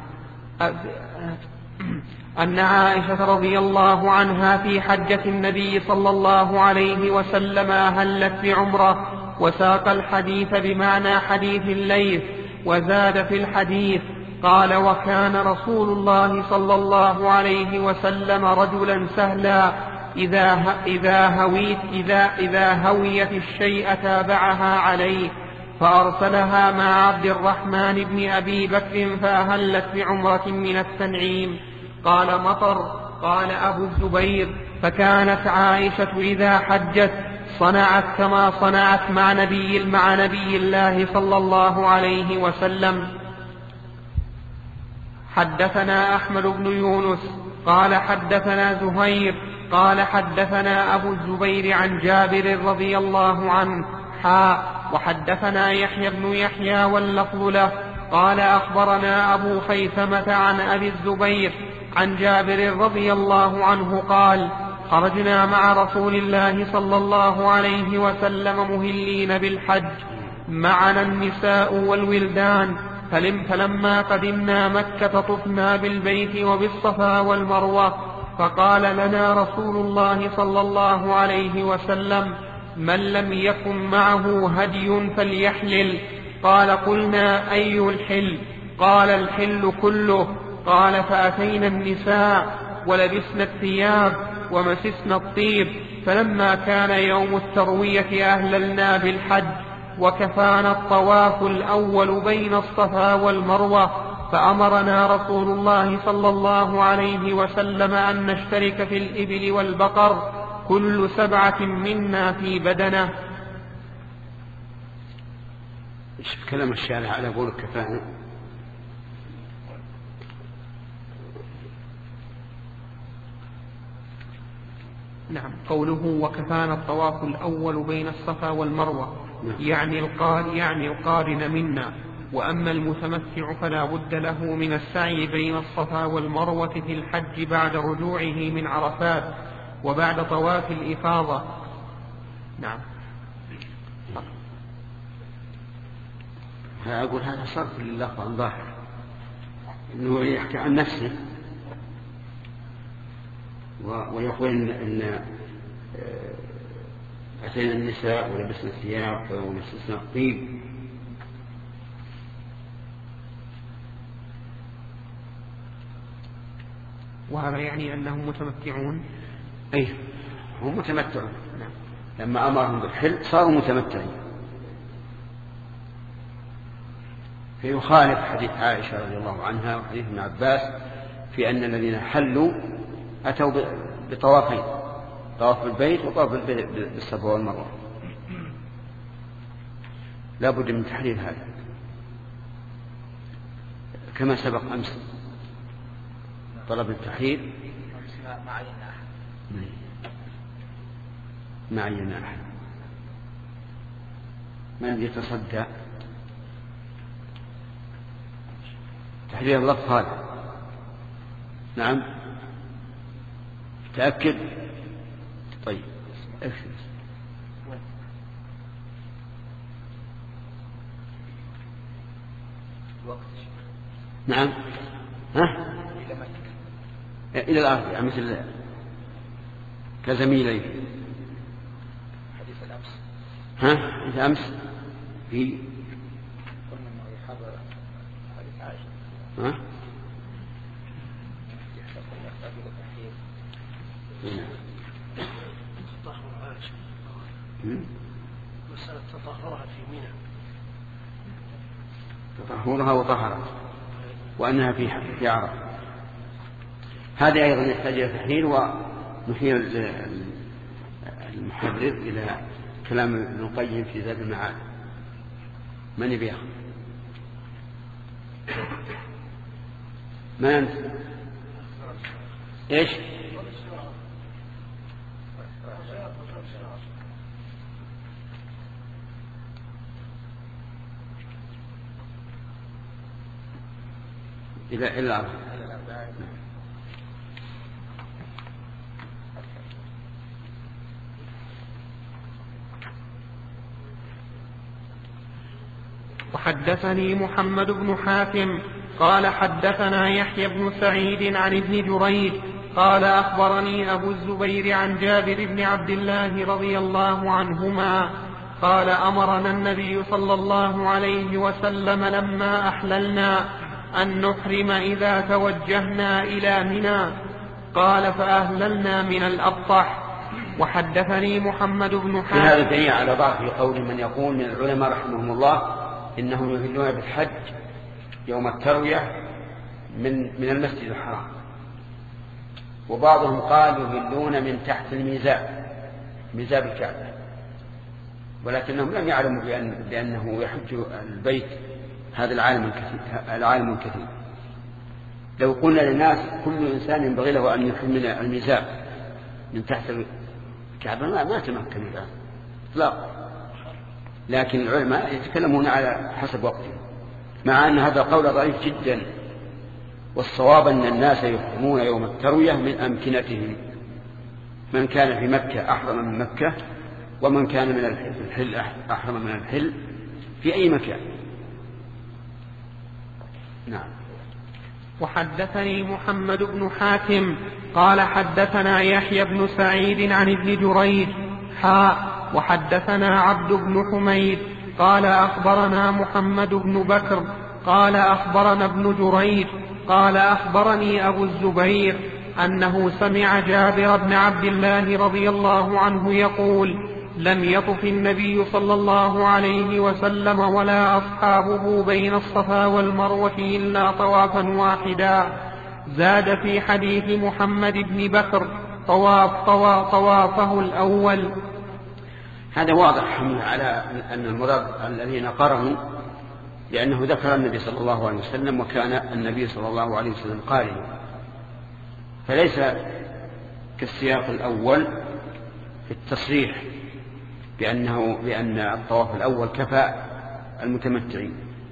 أن عائشة رضي الله عنها في حجة النبي صلى الله عليه وسلم أهلت بعمرة، وساق الحديث بمعنى حديث الليث، وزاد في الحديث قال: وكان رسول الله صلى الله عليه وسلم رجلا سهلا إذا إذا هويت إذا إذا هويت الشيء تابعها عليه، فأرسلها مع عبد الرحمن بن أبي بكر فأهلت بعمرة من التنعيم. قال مطر: قال أبو الزبير: فكانت عائشة إذا حجت صنعت كما صنعت مع نبي مع نبي الله صلى الله عليه وسلم. حدثنا أحمد بن يونس قال حدثنا زهير قال حدثنا أبو الزبير عن جابر رضي الله عنه حاء وحدثنا يحيى بن يحيى واللفظ له قال أخبرنا أبو خيثمة عن أبي الزبير عن جابر رضي الله عنه قال: خرجنا مع رسول الله صلى الله عليه وسلم مهلين بالحج، معنا النساء والولدان، فلما قدمنا مكة طفنا بالبيت وبالصفا والمروة، فقال لنا رسول الله صلى الله عليه وسلم: من لم يكن معه هدي فليحلل. قال: قلنا: أي الحل؟ قال: الحل كله. قال: فأتينا النساء ولبسنا الثياب ومسسنا الطيب، فلما كان يوم التروية أهللنا بالحج، وكفانا الطواف الأول بين الصفا والمروة، فأمرنا رسول الله صلى الله عليه وسلم أن نشترك في الإبل والبقر، كل سبعة منا في بدنه. ايش كلام الشارع على قول كفانا؟ نعم، قوله وكفانا الطواف الأول بين الصفا والمروة، نعم. يعني القارن يعني القارن منا، وأما المتمتع فلا بد له من السعي بين الصفا والمروة في الحج بعد رجوعه من عرفات وبعد طواف الإفاضة. نعم. أقول هذا صرف لللفظ عن ظاهر، إنه يحكي عن نفسه ويقول إن أتينا النساء ولبسنا الثياب ولبسنا الطيب. وهذا يعني أنهم متمتعون. أي هم متمتعون. نعم. لما أمرهم بالحل صاروا متمتعين، فيخالف حديث عائشة رضي الله عنها وحديث ابن عباس في أن الذين حلوا أتوا بطوافين، طواف البيت وطواف بالصفا والمروة. لا بد من تحليل هذا كما سبق أمس. طلب التحليل ما عينا أحد. من يتصدى تحليل اللفظ هذا؟ نعم، تأكد. طيب اكتب. نعم. ها؟ إلى الآخر، يعني مثل كزميلين. حديث الأمس. ها؟ حديث أمس في قلنا أنه يحضر حديث عائشة. ها؟ يحتاج إلى تحقيق. تطهر عائشة. مسألة تطهرها في منى. تطهرها وطهرت، وأنها في في عرفة. هذا أيضا يحتاج إلى تحليل، ونحيل المحرر إلى كلام ابن القيم في زاد المعاد. من يبيع؟ ما أنت؟ إيش؟ إلى إلى العرب. وحدثني محمد بن حاتم قال حدثنا يحيى بن سعيد عن ابن جريج قال أخبرني أبو الزبير عن جابر بن عبد الله رضي الله عنهما قال أمرنا النبي صلى الله عليه وسلم لما أحللنا أن نحرم إذا توجهنا إلى منى. قال فأهللنا من الأبطح. وحدثني محمد بن حاتم. هذا دليل على ضعف قول من يقول من العلماء رحمهم الله إنهم يهلون بالحج يوم التروية من من المسجد الحرام، وبعضهم قال يهلون من تحت الميزاب، ميزاب الكعبة، ولكنهم لم يعلموا بأن بأنه يحج البيت هذا العالم الكثير. العالم الكثير لو قلنا للناس كل إنسان ينبغي له أن يحمل الميزاب من تحت الكعبة ما, ما تمكن الآن إطلاقا، لكن العلماء يتكلمون على حسب وقتهم، مع أن هذا القول ضعيف جدا، والصواب أن الناس يحرمون يوم التروية من أمكنتهم، من كان في مكة أحرم من مكة، ومن كان من الحل أحرم من الحل في أي مكان. نعم. وحدثني محمد بن حاتم قال حدثنا يحيى بن سعيد عن ابن جريج حاء وحدثنا عبد بن حميد قال أخبرنا محمد بن بكر قال أخبرنا ابن جريج قال أخبرني أبو الزبير أنه سمع جابر بن عبد الله رضي الله عنه يقول لم يطف النبي صلى الله عليه وسلم ولا أصحابه بين الصفا والمروة إلا طوافا واحدا. زاد في حديث محمد بن بكر طواف طواف طوافه الأول. هذا واضح على أن المراد الذين قرنوا، لأنه ذكر النبي صلى الله عليه وسلم وكان النبي صلى الله عليه وسلم قارنا، فليس كالسياق الأول في التصريح بأنه بأن الطواف الأول كفى المتمتعين.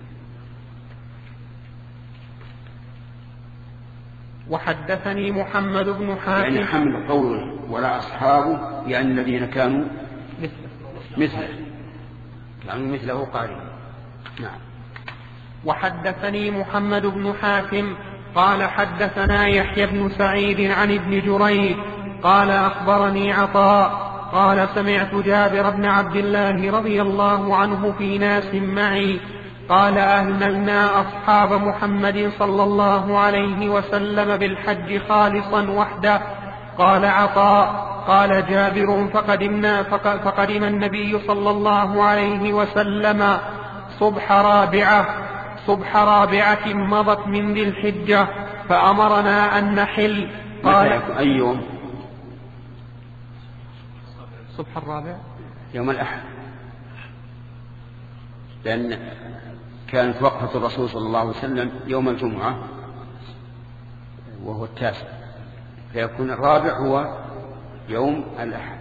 وحدثني محمد بن حاتم يعني حمل قوله ولا أصحابه يعني الذين كانوا مثله يعني مثله قارئ. نعم. وحدثني محمد بن حاتم قال حدثنا يحيى بن سعيد عن ابن جريج قال أخبرني عطاء قال سمعت جابر بن عبد الله رضي الله عنه في ناس معي قال أهللنا أصحاب محمد صلى الله عليه وسلم بالحج خالصا وحده. قال عطاء قال جابر فقدمنا فقدم النبي صلى الله عليه وسلم صبح رابعة صبح رابعة مضت من ذي الحجة فأمرنا أن نحل. قال أي يوم؟ صبح الرابع يوم الأحد، لأن كانت وقفة الرسول صلى الله عليه وسلم يوم الجمعة وهو التاسع، فيكون الرابع هو يوم الأحد.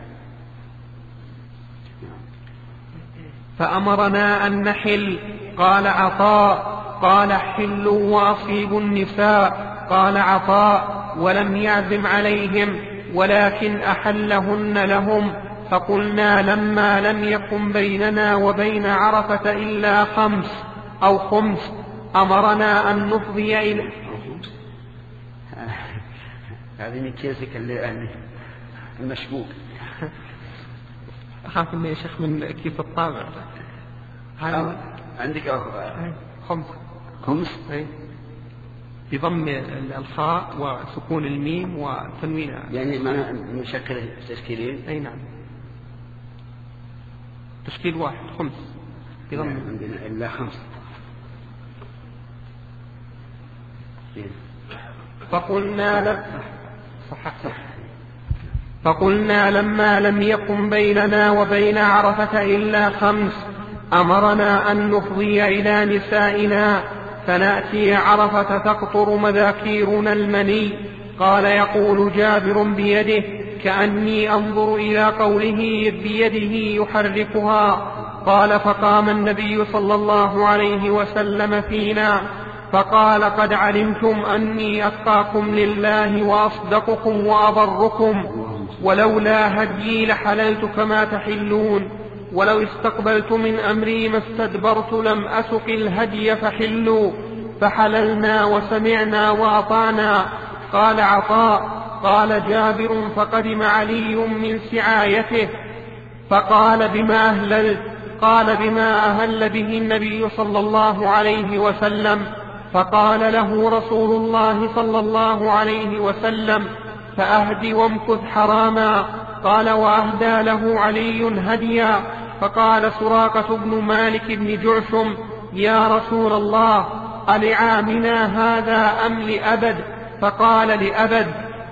فأمرنا أن نحل. قال عطاء قال حلوا وأصيبوا النساء. قال عطاء ولم يعزم عليهم ولكن أحلهن لهم. فقلنا لما لم يكن بيننا وبين عرفة إلا خمس أو خمس أمرنا أن نفضي إليه. هذه من كيسك المشبوك. أخاف إني يا شيخ من كيف الطابع. عندك أو خمس خمس بضم الخاء وسكون الميم وتنوين يعني ما مشكل تشكيلين. أي نعم تشكيل واحد خمس بضم عندنا إلا خمس. فقلنا لم فقلنا لما لم يكن بيننا وبين عرفة إلا خمس أمرنا أن نفضي إلى نسائنا فنأتي عرفة تقطر مذاكيرنا المني. قال يقول جابر بيده كأني أنظر إلى قوله بيده يحركها. قال فقام النبي صلى الله عليه وسلم فينا فقال قد علمتم أني أتقاكم لله وأصدقكم وأبركم، ولولا هديي لحللت كما تحلون، ولو استقبلت من أمري ما استدبرت لم أسق الهدي فحلوا. فحللنا وسمعنا وأطعنا. قال عطاء قال جابر فقدم علي من سعايته فقال بما أهللت؟ قال بما أهل به النبي صلى الله عليه وسلم. فقال له رسول الله صلى الله عليه وسلم: فأهد وامكث حراما. قال: وأهدى له علي هديا. فقال سراقة بن مالك بن جعشم: يا رسول الله، ألعامنا هذا أم لأبد؟ فقال: لأبد.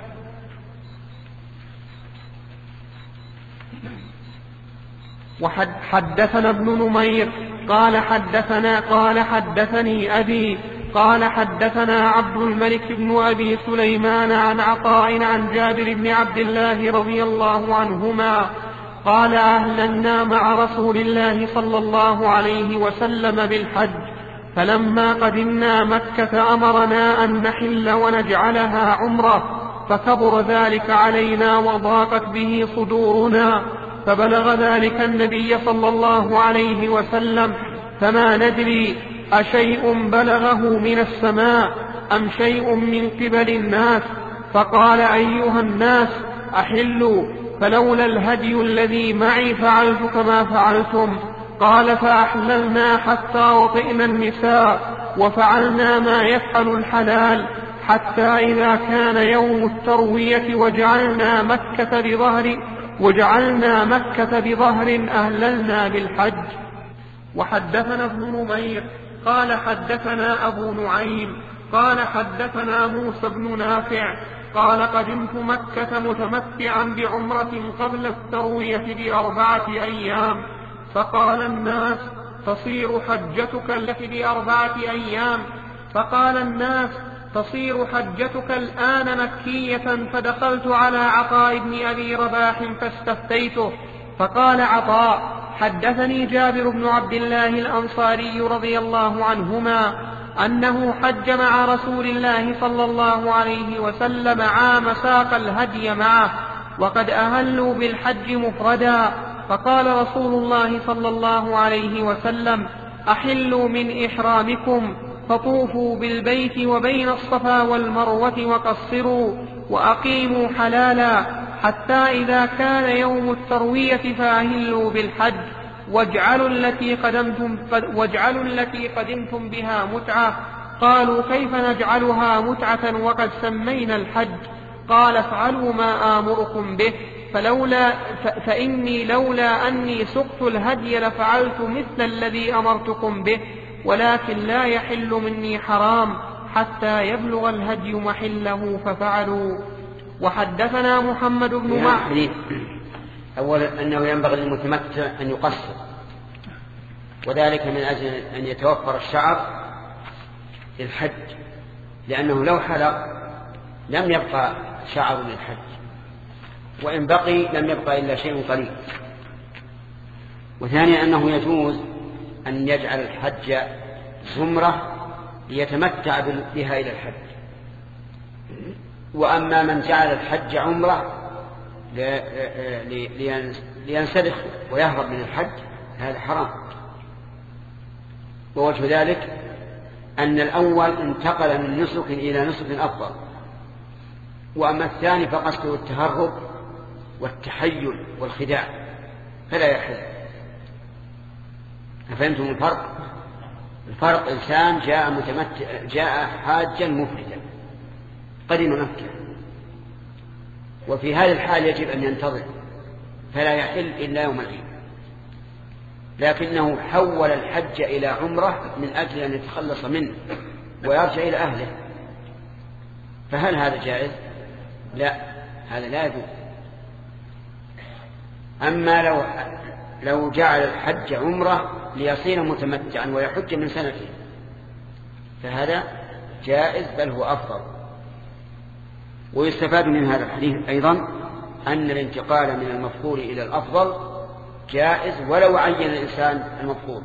وحدثنا ابن نمير قال حدثنا قال حدثني أبي قال حدثنا عبد الملك بن أبي سليمان عن عطاء عن جابر بن عبد الله رضي الله عنهما قال: أهللنا مع رسول الله صلى الله عليه وسلم بالحج، فلما قدمنا مكة أمرنا أن نحل ونجعلها عمرة، فكبر ذلك علينا وضاقت به صدورنا، فبلغ ذلك النبي صلى الله عليه وسلم، فما ندري أشيء بلغه من السماء أم شيء من قبل الناس، فقال: أيها الناس، أحلوا، فلولا الهدي الذي معي فعلت كما فعلتم. قال: فأحللنا حتى وطئنا النساء وفعلنا ما يفعل الحلال، حتى إذا كان يوم التروية وجعلنا مكة بظهر وجعلنا مكة بظهر أهللنا بالحج. وحدثنا ابن نمير قال حدثنا أبو نعيم قال حدثنا موسى بن نافع قال: قدمت مكة متمتعا بعمرة قبل التروية بأربعة أيام، فقال الناس: تصير حجتك التي بأربعة أيام فقال الناس: تصير حجتك الآن مكية. فدخلت على عطاء بن أبي رباح فاستفتيته، فقال عطاء: حدثني جابر بن عبد الله الأنصاري رضي الله عنهما أنه حج مع رسول الله صلى الله عليه وسلم عام ساق الهدي معه، وقد أهلوا بالحج مفردا، فقال رسول الله صلى الله عليه وسلم: أحلوا من إحرامكم فطوفوا بالبيت وبين الصفا والمروة وقصروا وأقيموا حلالا، حتى إذا كان يوم التروية فأهلوا بالحج، واجعلوا التي قدمتم, واجعلوا التي قدمتم بها متعة. قالوا: كيف نجعلها متعة وقد سمينا الحج؟ قال: افعلوا ما آمركم به، فلولا فإني لولا أني سقت الهدي لفعلت مثل الذي أمرتكم به، ولكن لا يحل مني حرام حتى يبلغ الهدي محله، ففعلوا. وحدثنا محمد بن معبد. أولا أنه ينبغي للمتمتع أن يقصر، وذلك من أجل أن يتوفر الشعر للحج، لأنه لو حلق لم يبقى شعر للحج، وإن بقي لم يبقى إلا شيء قليل. وثانيا أنه يجوز أن يجعل الحج زمرة ليتمتع بها إلى الحج. وأما من جعل الحج عمرة لينسلخ ويهرب من الحج هذا حرام. ووجه ذلك أن الأول انتقل من نسك إلى نسك أفضل، وأما الثاني فقصده التهرب والتحيل والخداع فلا يحل. أفهمتم الفرق؟ الفرق إنسان جاء متمتع جاء حاجا مفردا قدم مكة، وفي هذه الحال يجب أن ينتظر فلا يحل إلا يوم العيد، لكنه حول الحج إلى عمرة من أجل أن يتخلص منه ويرجع إلى أهله، فهل هذا جائز؟ لا، هذا لا يجوز. أما لو لو جعل الحج عمرة ليصير متمتعا ويحج من سنته فهذا جائز، بل هو أفضل. ويستفاد من هذا الحديث أيضا أن الانتقال من المفضول إلى الأفضل جائز ولو عين الإنسان المفضول،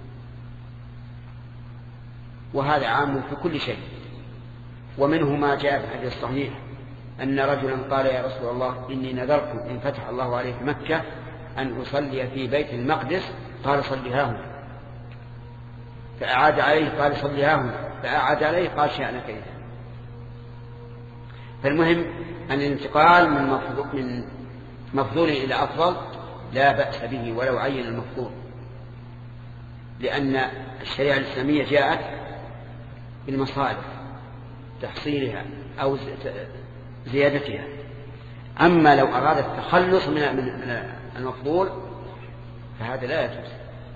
وهذا عام في كل شيء. ومنه ما جاء في الحديث الصحيح أن رجلا قال: يا رسول الله، إني نذرت إن فتح الله عليه في مكة أن أصلي في بيت المقدس. قال: صليها هنا. فأعاد عليه قال: صليها هنا. فأعاد عليه قال: شأنك إذا. فالمهم أن الانتقال من مفضول, من مفضول إلى أفضل لا بأس به ولو عين المفضول، لأن الشريعة الإسلامية جاءت بالمصالح تحصيلها أو زيادتها. أما لو أراد التخلص من المفضول فهذا لا يجوز.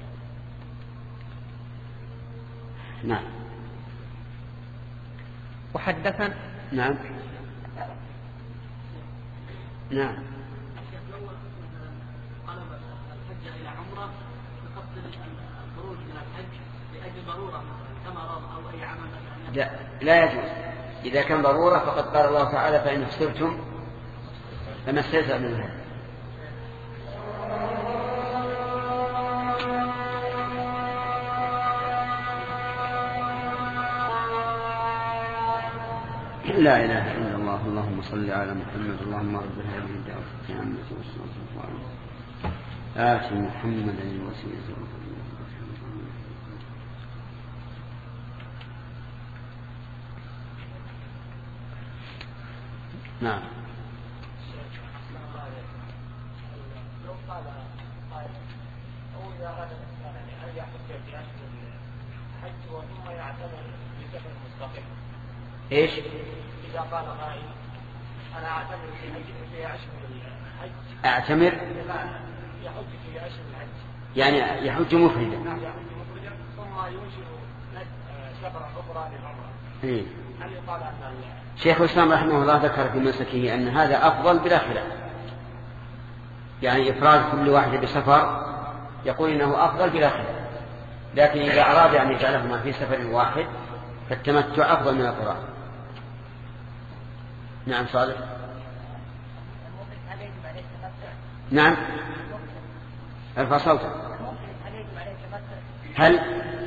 نعم. وحدثنا نعم نعم الحج إلى عمرة بقصد الخروج من الحج لأجل ضرورة كمرض أو أي عمل. لا, لا يجوز. إذا كان ضرورة فقد قال الله تعالى فإن خسرتم فما استيسر من الهدي. لا إله إلا الله. اللهم صل على محمد. اللهم رب هذه الدعوة التامة والصلاة والسلام آت محمدا الوسيلة. نعم. لو قال قائل أو إذا أراد الإنسان أن يحج في أشهر الحج وثم يعتمر بسفر مستقيم. إيش؟ إذا قال قائل أنا أعتمر في في أشهر الحج. أعتمر؟ يحج في أشهر الحج. يعني يحج مفردا. نعم يحج مفردا ثم ينشئ سفرا أخرى للعمرة. إيه. هل يقال أن شيخ الإسلام رحمه الله ذكر في منسكه أن هذا أفضل بلا خلاف. يعني إفراد كل واحد بسفر يقول إنه أفضل بلا خلاف. لكن إذا أراد أن يجعلهما في سفر واحد فالتمتع أفضل من القران. نعم صالح. نعم ارفع صوتك. هل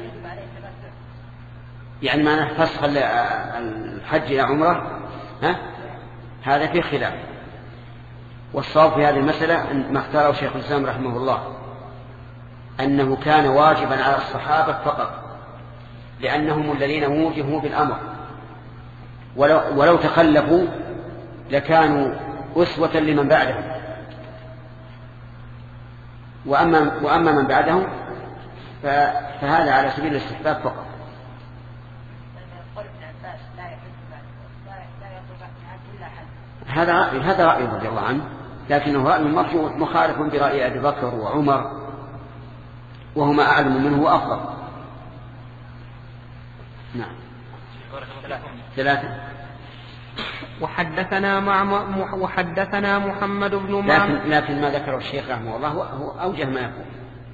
يعني معنى فسخ الحج إلى عمره ها؟ هذا فيه خلاف. والصواب في هذه المسألة ما اختاره شيخ الإسلام رحمه الله أنه كان واجبا على الصحابة فقط لأنهم الذين وجهوا بالأمر، ولو, ولو تخلفوا لكانوا أسوة لمن بعدهم. وأما, وأما من بعدهم فهذا على سبيل الاستحباب فقط. هذا رأي هذا رأي رضي الله عنه، لكنه رأي مرجوح مخالف برأي أبي بكر وعمر وهما أعلم منه وأفضل. نعم. ثلاثة. وحدثنا مع وحدثنا محمد بن لكن, لكن ما ذكره الشيخ رحمه الله هو أوجه ما يكون.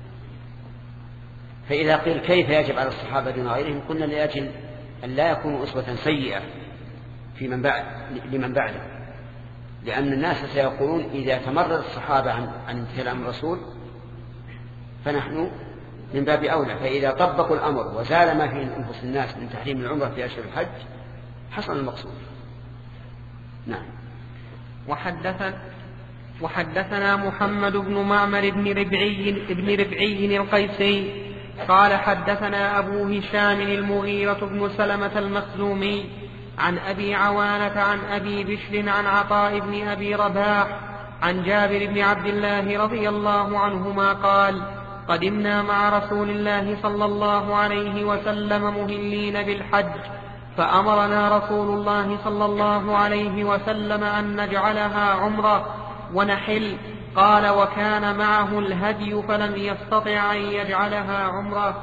فإذا قيل كيف يجب على الصحابة دون غيرهم قلنا لأجل أن لا يكونوا أسوة سيئة في من بعد لمن بعده، لأن الناس سيقولون إذا تمرد الصحابة عن عن كلام الرسول فنحن من باب أولى. فإذا طبقوا الأمر وزال ما في أنفس الناس من تحريم العمرة في أشهر الحج حصل المقصود. نعم. وحدثنا وحدثنا محمد بن معمر بن ربعي بن ربعي القيسي قال حدثنا أبو هشام المغيرة بن سلمة المخزومي عن أبي عوانة عن أبي بشر عن عطاء بن أبي رباح عن جابر بن عبد الله رضي الله عنهما قال قدمنا مع رسول الله صلى الله عليه وسلم مهلين بالحج فأمرنا رسول الله صلى الله عليه وسلم أن نجعلها عمرة ونحل. قال وكان معه الهدي فلم يستطع أن يجعلها عمرة.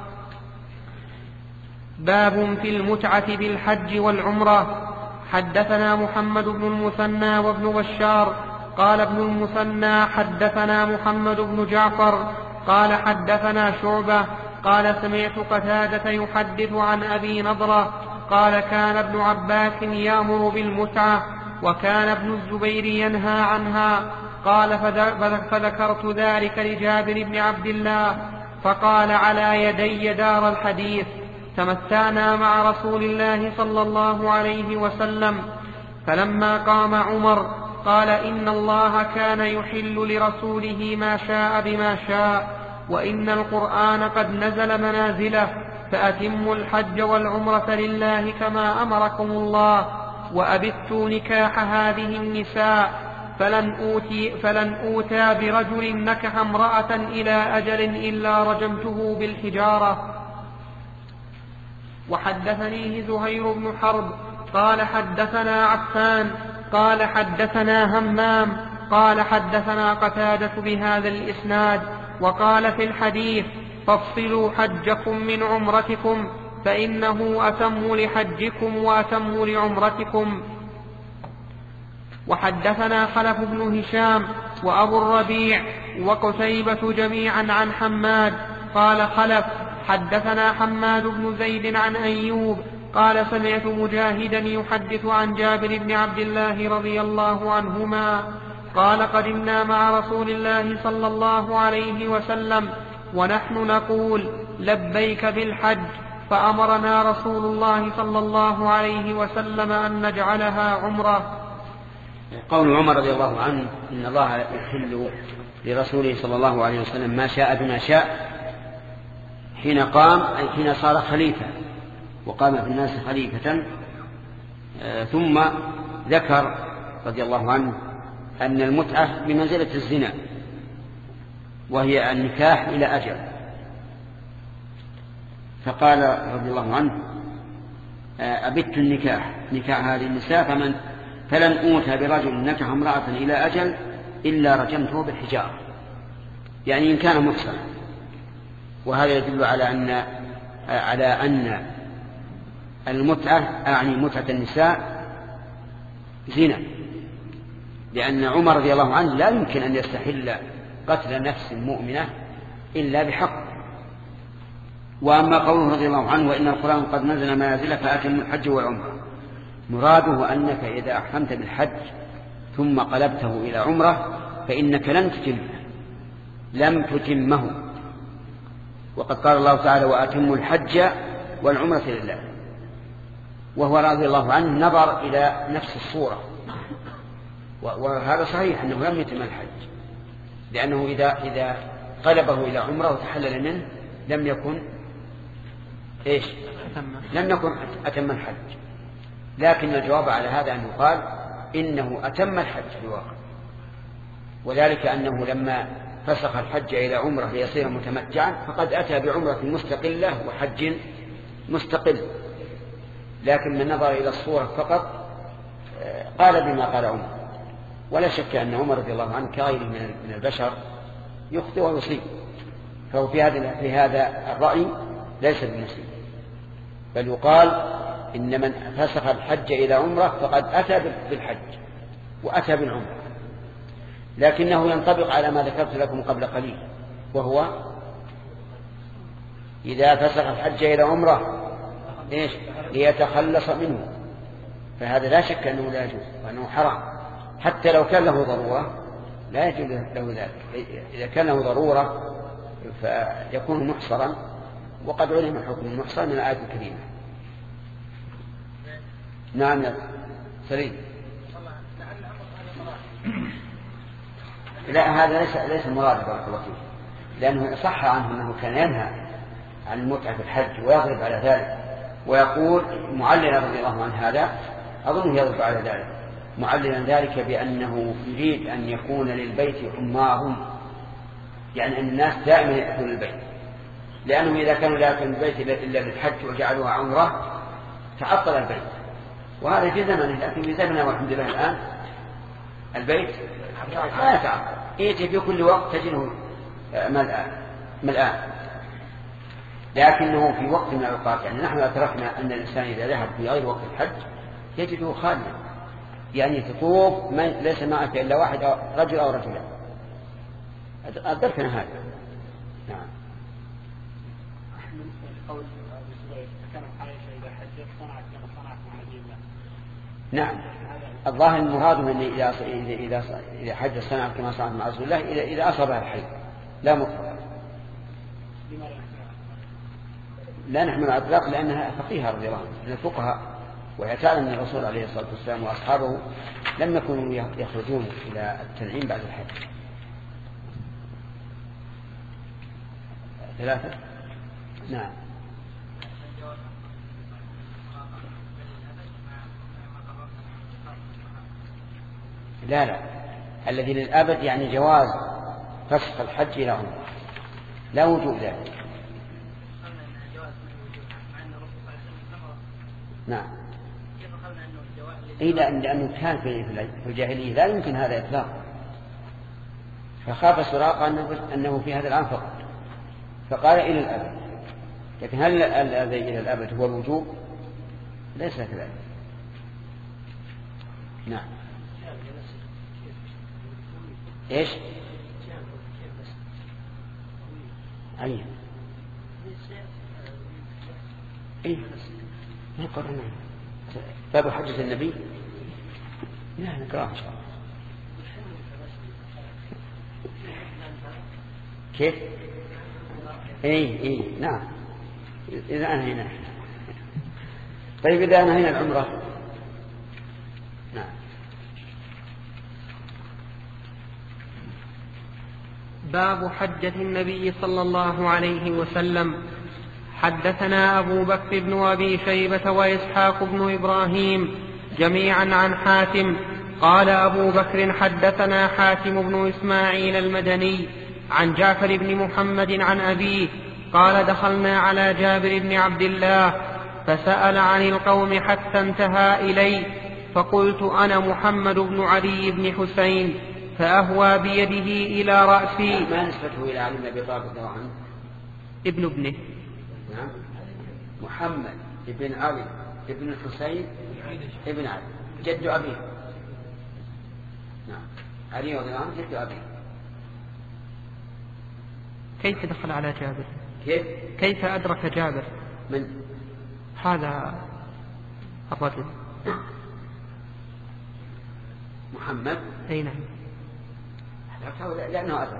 باب في المتعة بالحج والعمرة. حدثنا محمد بن المثنى وابن بشار قال ابن المثنى حدثنا محمد بن جعفر قال حدثنا شعبة قال سمعت قتادة يحدث عن أبي نضرة قال كان ابن عباس يأمر بالمتعة وكان ابن الزبير ينهى عنها. قال فذكرت ذلك لجابر بن عبد الله فقال على يدي دار الحديث. تمتعنا مع رسول الله صلى الله عليه وسلم. فلما قام عمر قال إن الله كان يحل لرسوله ما شاء بما شاء وإن القرآن قد نزل منازله فأتموا الحج والعمرة لله كما أمركم الله وأبثوا نكاح هذه النساء فلن أوتي, فلن أوتى برجل نكح امرأة إلى أجل إلا رجمته بالحجارة. وحدثنيه زهير بن حرب قال حدثنا عفان قال حدثنا همام قال حدثنا قتادة بهذا الإسناد وقال في الحديث فافصلوا حجكم من عمرتكم فإنه أتم لحجكم وأتم لعمرتكم. وحدثنا خلف بن هشام وأبو الربيع وقتيبة جميعا عن حماد قال خلف حدثنا حماد بن زيد عن أيوب قال سمعت مجاهدا يحدث عن جابر بن عبد الله رضي الله عنهما قال قدمنا مع رسول الله صلى الله عليه وسلم ونحن نقول لبيك بالحج فأمرنا رسول الله صلى الله عليه وسلم أن نجعلها عمرة. قول عمر رضي الله عنه إن الله يحل لرسوله صلى الله عليه وسلم ما شاء بما شاء حين قام أي حين صار خليفة وقام في الناس خليفة. آه ثم ذكر رضي الله عنه أن المتعة بمنزلة الزنا وهي النكاح إلى أجل، فقال رضي الله عنه آه أبت النكاح نكاح هذه النساء فمن فلن أوتى برجل نكح امرأة إلى أجل إلا رجمته بالحجارة، يعني إن كان محصنا. وهذا يدل على أن على أن المتعة أعني متعة النساء زنا، لأن عمر رضي الله عنه لا يمكن أن يستحل قتل نفس مؤمنة إلا بحق. وأما قوله رضي الله عنه وإن القرآن قد نزل منازل فأتم الحج والعمرة، مراده أنك إذا أحرمت بالحج ثم قلبته إلى عمرة فإنك لم تتمه لم تتمه وقد قال الله تعالى وأتموا الحج والعمرة لله. وهو رضي الله عنه نظر إلى نفس الصورة، وهذا صحيح أنه لم يتم الحج، لأنه إذا إذا قلبه إلى عمرة وتحلل منه لم يكن إيش لم يكن أتم الحج. لكن الجواب على هذا أن يقال إنه أتم الحج في الواقع، وذلك أنه لما فسخ الحج إلى عمرة ليصير متمتعا فقد أتى بعمرة مستقلة وحج مستقل، لكن من نظر إلى الصورة فقط قال بما قال عمر. ولا شك أن عمر رضي الله عنه كغيره من البشر يخطئ ويصيب، فهو في هذا في هذا الرأي ليس بمصيب، بل يقال إن من فسخ الحج إلى عمرة فقد أتى بالحج وأتى بالعمرة، لكنه ينطبق على ما ذكرت لكم قبل قليل، وهو إذا فسخ الحج إلى عمرة إيش ليتخلص منه، فهذا لا شك أنه لا يجوز وأنه حرام، حتى لو كان له ضرورة لا يجوز له ذلك. إذا كان له ضرورة فيكون محصرا، وقد علم حكم المحصر من الآية الكريمة. نعم يا سليم. لا هذا ليس ليس مراد بارك الله فيه، لأنه صح عنه أنه كان ينهى عن المتعة في الحج ويضرب على ذلك، ويقول معللا رضي الله عنه هذا أظنه يضرب على ذلك معللا ذلك بأنه يريد أن يكون للبيت عمار، يعني أن الناس دائما يأتون البيت، لأنه إذا كانوا لا يأتون البيت إلا للحج وجعلوها عمرة تعطل البيت. وهذا في زمنه، لكن في زمننا والحمد لله الآن البيت لا يتعطل، يأتي في كل وقت تجده ملآن. لكنه في وقت من الأوقات، يعني نحن أدركنا أن الإنسان إذا ذهب في غير وقت الحج يجده خاليا، يعني تطوف ليس معك إلا واحد أو رجل أو رجلان، أدركنا هذا. نعم. نعم الظاهر المراد من إذا إذا إذا حج صنع كما صنعت مع رسول الله إذا إذا أصابها الحج لا مطلق. لا نحمل الأطلاق لأنها فقيهة رضي الله عنه من الفقهاء، ويعتقد أن الرسول عليه الصلاة والسلام وأصحابه لم يكونوا يخرجون إلى التنعيم بعد الحج. ثلاثة. نعم. لا لا الذي للأبد يعني جواز فسخ الحج إلى عمره، لا وجوب ذلك. نعم. إيه لأنه كان في الجاهلية لا يمكن هذا إطلاقا، فخاف سراقة أنه في هذا العام فقط فقال إلى الأبد. لكن هل الأذى إلى الأبد هو الوجوب؟ ليس كذلك. نعم. إيش؟ أي إيه نقرأ باب حجة النبي. لا نقرأ إن شاء الله. كيف؟ إيه إيه نعم. إذا أنهينا. طيب إذا أنهينا العمرة. نعم. باب حجة النبي صلى الله عليه وسلم. حدثنا أبو بكر بن أبي شيبة وإسحاق بن إبراهيم جميعا عن حاتم قال أبو بكر حدثنا حاتم بن إسماعيل المدني عن جعفر بن محمد عن أبيه قال دخلنا على جابر بن عبد الله فسأل عن القوم حتى انتهى إلي فقلت أنا محمد بن علي بن حسين فأهوى بيده إلى رأسي. ما نسبته إلى علي بن أبي طالب رضي الله عنه؟ ابن ابنه. نعم. محمد ابن علي ابن الحسين ابن علي جد أبيه. نعم. علي رضي الله عنه جد أبيه. كيف دخل على جابر؟ كيف؟ كيف أدرك جابر؟ من هذا الرجل؟ محمد. أي نعم. لأنه أدرك.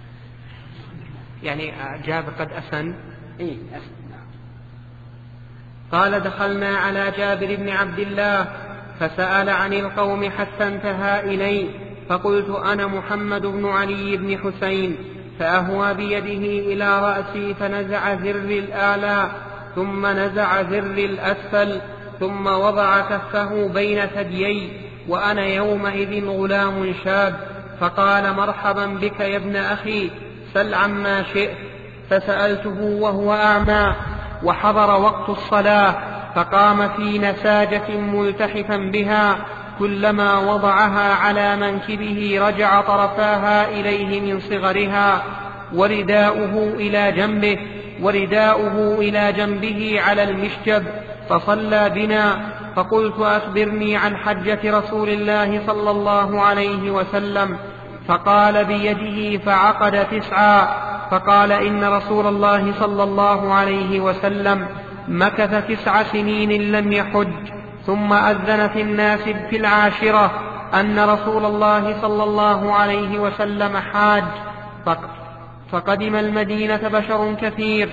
يعني جابر قد أسن. إيه أسن. نعم. قال دخلنا على جابر بن عبد الله فسأل عن القوم حتى انتهى إلي فقلت أنا محمد بن علي بن حسين فأهوى بيده إلى رأسي فنزع ذر الأعلى ثم نزع ذر الأسفل ثم وضع كفه بين ثديي وأنا يومئذ غلام شاب فقال مرحبا بك يا ابن أخي سل عما شئت. فسألته وهو أعمى وحضر وقت الصلاة فقام في نساجة ملتحفا بها كلما وضعها على منكبه رجع طرفاها إليه من صغرها ورداؤه إلى جنبه ورداؤه إلى جنبه على المشجب فصلى بنا. فقلت أخبرني عن حجة رسول الله صلى الله عليه وسلم فقال بيده فعقد تسعا فقال إن رسول الله صلى الله عليه وسلم مكث تسع سنين لم يحج ثم أذن في الناس في العاشرة أن رسول الله صلى الله عليه وسلم حاج فقدم المدينة بشر كثير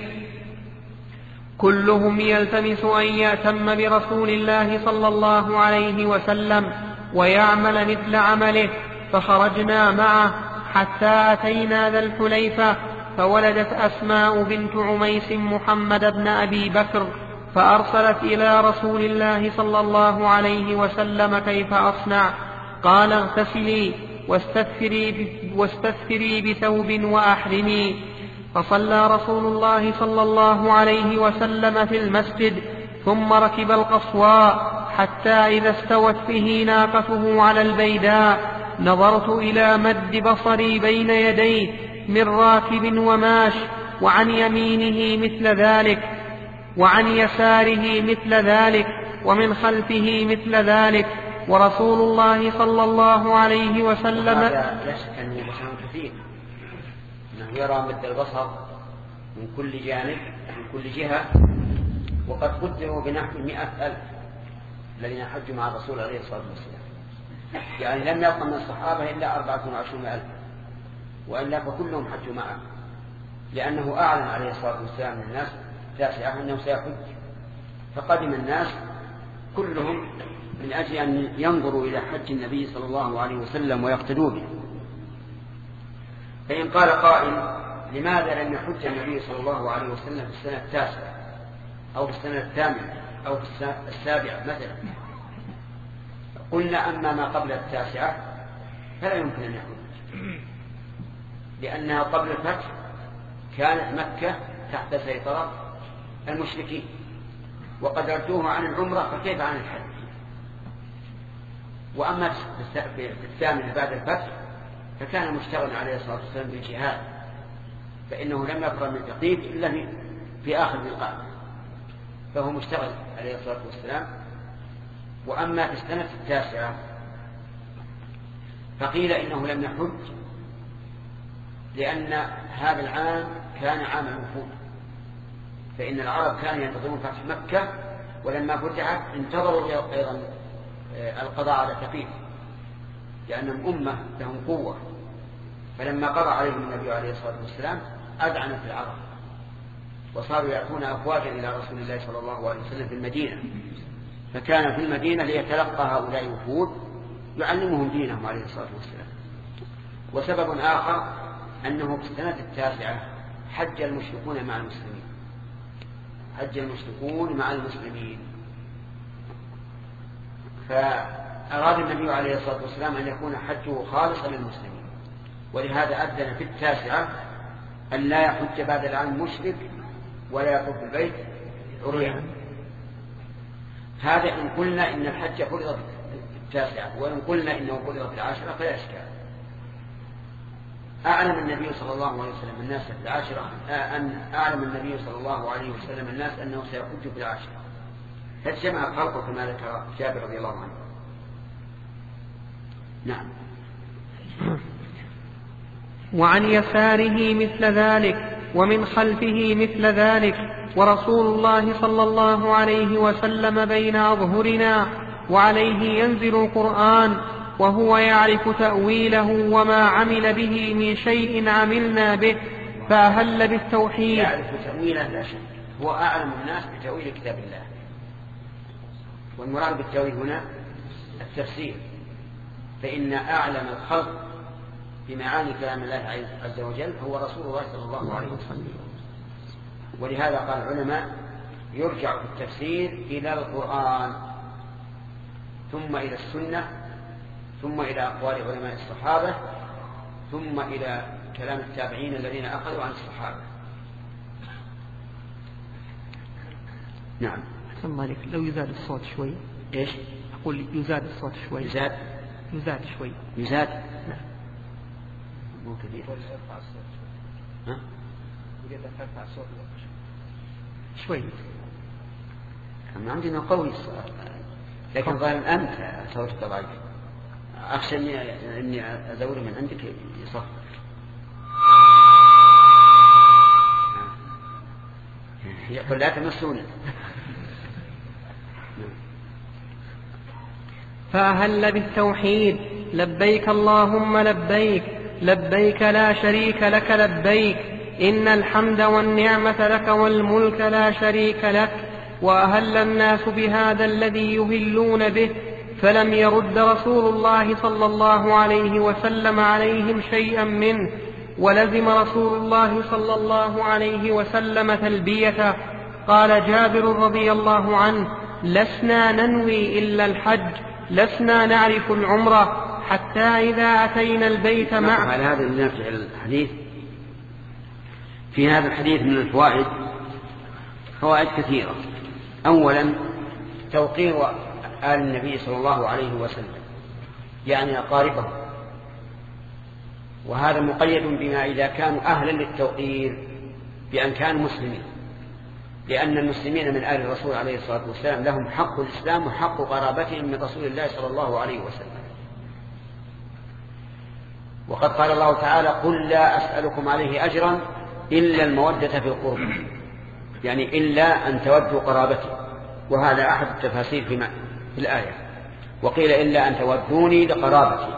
كلهم يلتمس أن يأتم برسول الله صلى الله عليه وسلم ويعمل مثل عمله فخرجنا معه حتى أتينا ذا الحليفة فولدت أسماء بنت عميس محمد بن أبي بكر فأرسلت إلى رسول الله صلى الله عليه وسلم كيف أصنع؟ قال اغتسلي واستثري, واستثري بثوب وأحرمي. فصلى رسول الله صلى الله عليه وسلم في المسجد ثم ركب القصواء حتى إذا استوت به ناقته على البيداء نظرت إلى مد بصري بين يديه من راكب وماش وعن يمينه مثل ذلك وعن يساره مثل ذلك ومن خلفه مثل ذلك ورسول الله صلى الله عليه وسلم. هذا لا شك أنه بشر كثير أنه يرى مد البصر من كل جانب من كل جهة وقد قدروا بنحو مئة ألف الذين حجوا مع الرسول عليه الصلاة والسلام يعني لم يبق من الصحابة إلا أربعة وعشرون ألف وإلا فكلهم حجوا معه لأنه أعلن عليه الصلاة والسلام للناس تاسعة أنه سيحج فقدم الناس كلهم من أجل أن ينظروا إلى حج النبي صلى الله عليه وسلم ويقتدوا به. فإن قال قائل لماذا لم يحج النبي صلى الله عليه وسلم في السنة التاسعة أو في السنة الثامنة أو في السابعة مثلا؟ قلنا أما ما قبل التاسعة فلا يمكن أن يحج لأنها قبل الفتح كانت مكة تحت سيطرة المشركين وقد ردوه عن العمرة فكيف عن الحج؟ وأما في الثامن بعد الفتح فكان مشتغلا عليه الصلاة والسلام بالجهاد، فإنه لم يفرغ من التقييد إلا في آخر القعدة، فهو مشتغل عليه الصلاة والسلام. وأما في السنة التاسعة فقيل إنه لم يحج لأن هذا العام كان عام الوفود، فإن العرب كانوا ينتظرون فتح مكة، ولما فتحت انتظروا أيضا القضاء على ثقيف لأنهم أمة لهم قوة، فلما قضى عليهم النبي عليه الصلاة والسلام أذعنت العرب وصاروا يأتون أفواجا إلى رسول الله صلى الله عليه وسلم في المدينة، فكان في المدينة ليتلقى هؤلاء الوفود يعلمهم دينهم عليه الصلاة والسلام. وسبب آخر أنه في السنة التاسعة حج المشركون مع المسلمين، حج المشركون مع المسلمين، فأراد النبي عليه الصلاة والسلام أن يكون حجه خالصا للمسلمين، ولهذا أذن في التاسعة أن لا يحج بعد العام مشرك ولا يطوف البيت عريانا. هذا إن قلنا إن الحج فرض في التاسعة، وإن قلنا إنه فرض في العاشرة فلا إشكال. أعلم النبي صلى الله عليه وسلم الناس في العاشرة أن أعلم النبي صلى الله عليه وسلم الناس أنه سيحج في العاشرة، فاجتمع الخلق كما ذكر جابر رضي الله عنه. نعم. وعن يساره مثل ذلك ومن خلفه مثل ذلك، ورسول الله صلى الله عليه وسلم بين أظهرنا وعليه ينزل القرآن وهو يعرف تأويله وما عمل به من شيء عملنا به، فأهل بالتوحيد. يعرف تأويله لا شك، هو أعلم الناس بتأويل كتاب الله، والمراد بالتأويل هنا التفسير، فإن أعلم الخلق بمعاني كلام الله عز وجل هو رسول الله صلى الله عليه وسلم. ولهذا قال العلماء يرجع في التفسير إلى القرآن ثم إلى السنة ثم إلى أقوال علماء الصحابة ثم إلى كلام التابعين الذين أخذوا عن الصحابة. نعم. أحسن الله عليك، لو يزاد الصوت شوي. إيش؟ أقول يزاد الصوت شوي. يزاد؟ يزاد شوي. يزاد؟ نعم. مو كثير. ها؟ شوي. أنا عندي أنه قوي الصوت، لكن ظاهر أنت صوتك ضعيف. أخشى أني أني أزوره من عندك يصفر. يقول لا تمسونا. فأهل بالتوحيد لبيك اللهم لبيك لبيك لا شريك لك لبيك إن الحمد والنعمة لك والملك لا شريك لك. وأهل الناس بهذا الذي يهلون به، فلم يرد رسول الله صلى الله عليه وسلم عليهم شيئا منه، ولزم رسول الله صلى الله عليه وسلم تلبيته. قال جابر رضي الله عنه: لسنا ننوي إلا الحج، لسنا نعرف العمرة حتى إذا أتينا البيت معه. على هذا النافع الحديث، في هذا الحديث من الفوائد فوائد كثيرة. أولا توقير آل النبي صلى الله عليه وسلم، يعني أقاربه، وهذا مقيد بما إذا كانوا أهلا للتوقير بأن كانوا مسلمين، لأن المسلمين من آل الرسول عليه الصلاة والسلام لهم حق الإسلام وحق قرابتهم من رسول الله صلى الله عليه وسلم. وقد قال الله تعالى: قل لا أسألكم عليه أجرا إلا المودة في القرب، يعني إلا أن تودوا قرابتي، وهذا أحد التفاسير في, في الآية. وقيل إلا أن تودوني لقرابتي.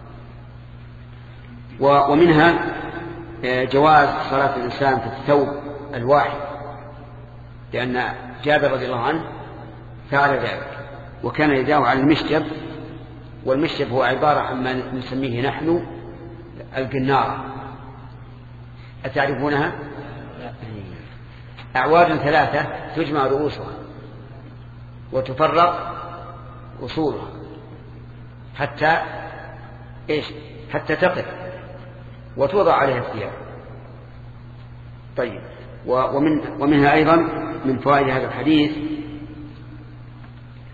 ومنها جواز صلاة الإنسان في الثوب الواحد، لأن جابر رضي الله عنه فعل ذلك، وكان يداوي على المشجب، والمشجب هو عبارة عن ما نسميه نحن القنارة. أتعرفونها؟ أعواد ثلاثة تجمع رؤوسها وتفرق أصولها حتى إيش؟ حتى تقف وتوضع عليها الثياب. طيب، ومن ومنها أيضا من فوائد هذا الحديث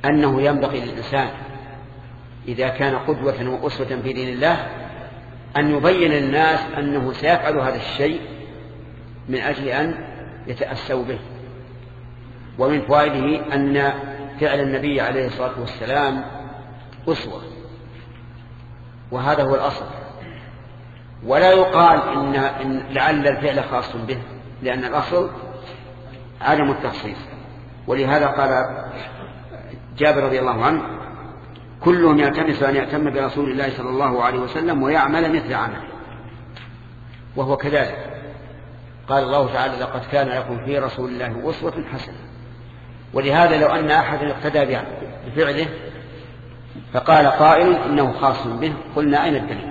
أنه ينبغي للإنسان إذا كان قدوة وأسوة في دين الله أن يبين للناس أنه سيفعل هذا الشيء من أجل أن يتأسوا به. ومن فوائده أن فعل النبي عليه الصلاة والسلام أسوة، وهذا هو الأصل. ولا يقال إن, إن لعل الفعل خاص به، لأن الأصل عدم التخصيص. ولهذا قال جابر رضي الله عنه: كلهم يلتمس أن يأتم برسول الله صلى الله عليه وسلم ويعمل مثل عمله، وهو كذلك. قال الله تعالى: لقد كان لكم في رسول الله أسوة حسنة. ولهذا لو أن أحد اقتدى بفعله فقال قائل إنه خاص به، قلنا أين الدليل؟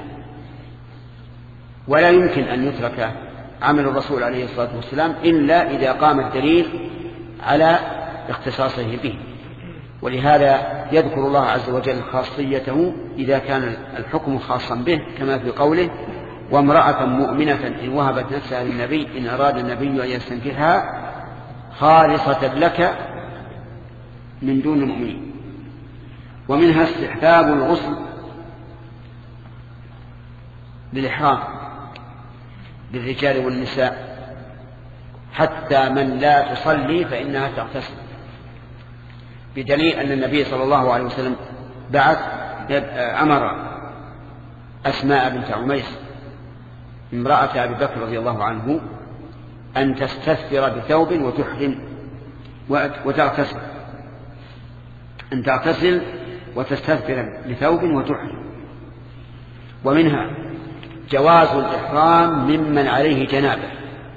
ولا يمكن أن يترك عمل الرسول عليه الصلاة والسلام إلا إذا قام الدليل على اختصاصه به. ولهذا يذكر الله عز وجل خاصيته إذا كان الحكم خاصا به، كما في قوله: وامرأة مؤمنة إن وهبت نفسها للنبي إن أراد النبي أن يستنكحها خالصة لك من دون المؤمنين. ومنها استحباب الغسل بالإحرام للرجال والنساء، حتى من لا تصلي فإنها تغتسل، بدليل أن النبي صلى الله عليه وسلم بعث أمر أسماء بنت عميس امرأة أبي بكر رضي الله عنه أن تستثفر بثوب وتحرم وتغتسل، أن تغتسل وتستثفر بثوب وتحرم. ومنها جواز الإحرام ممن عليه جنابه.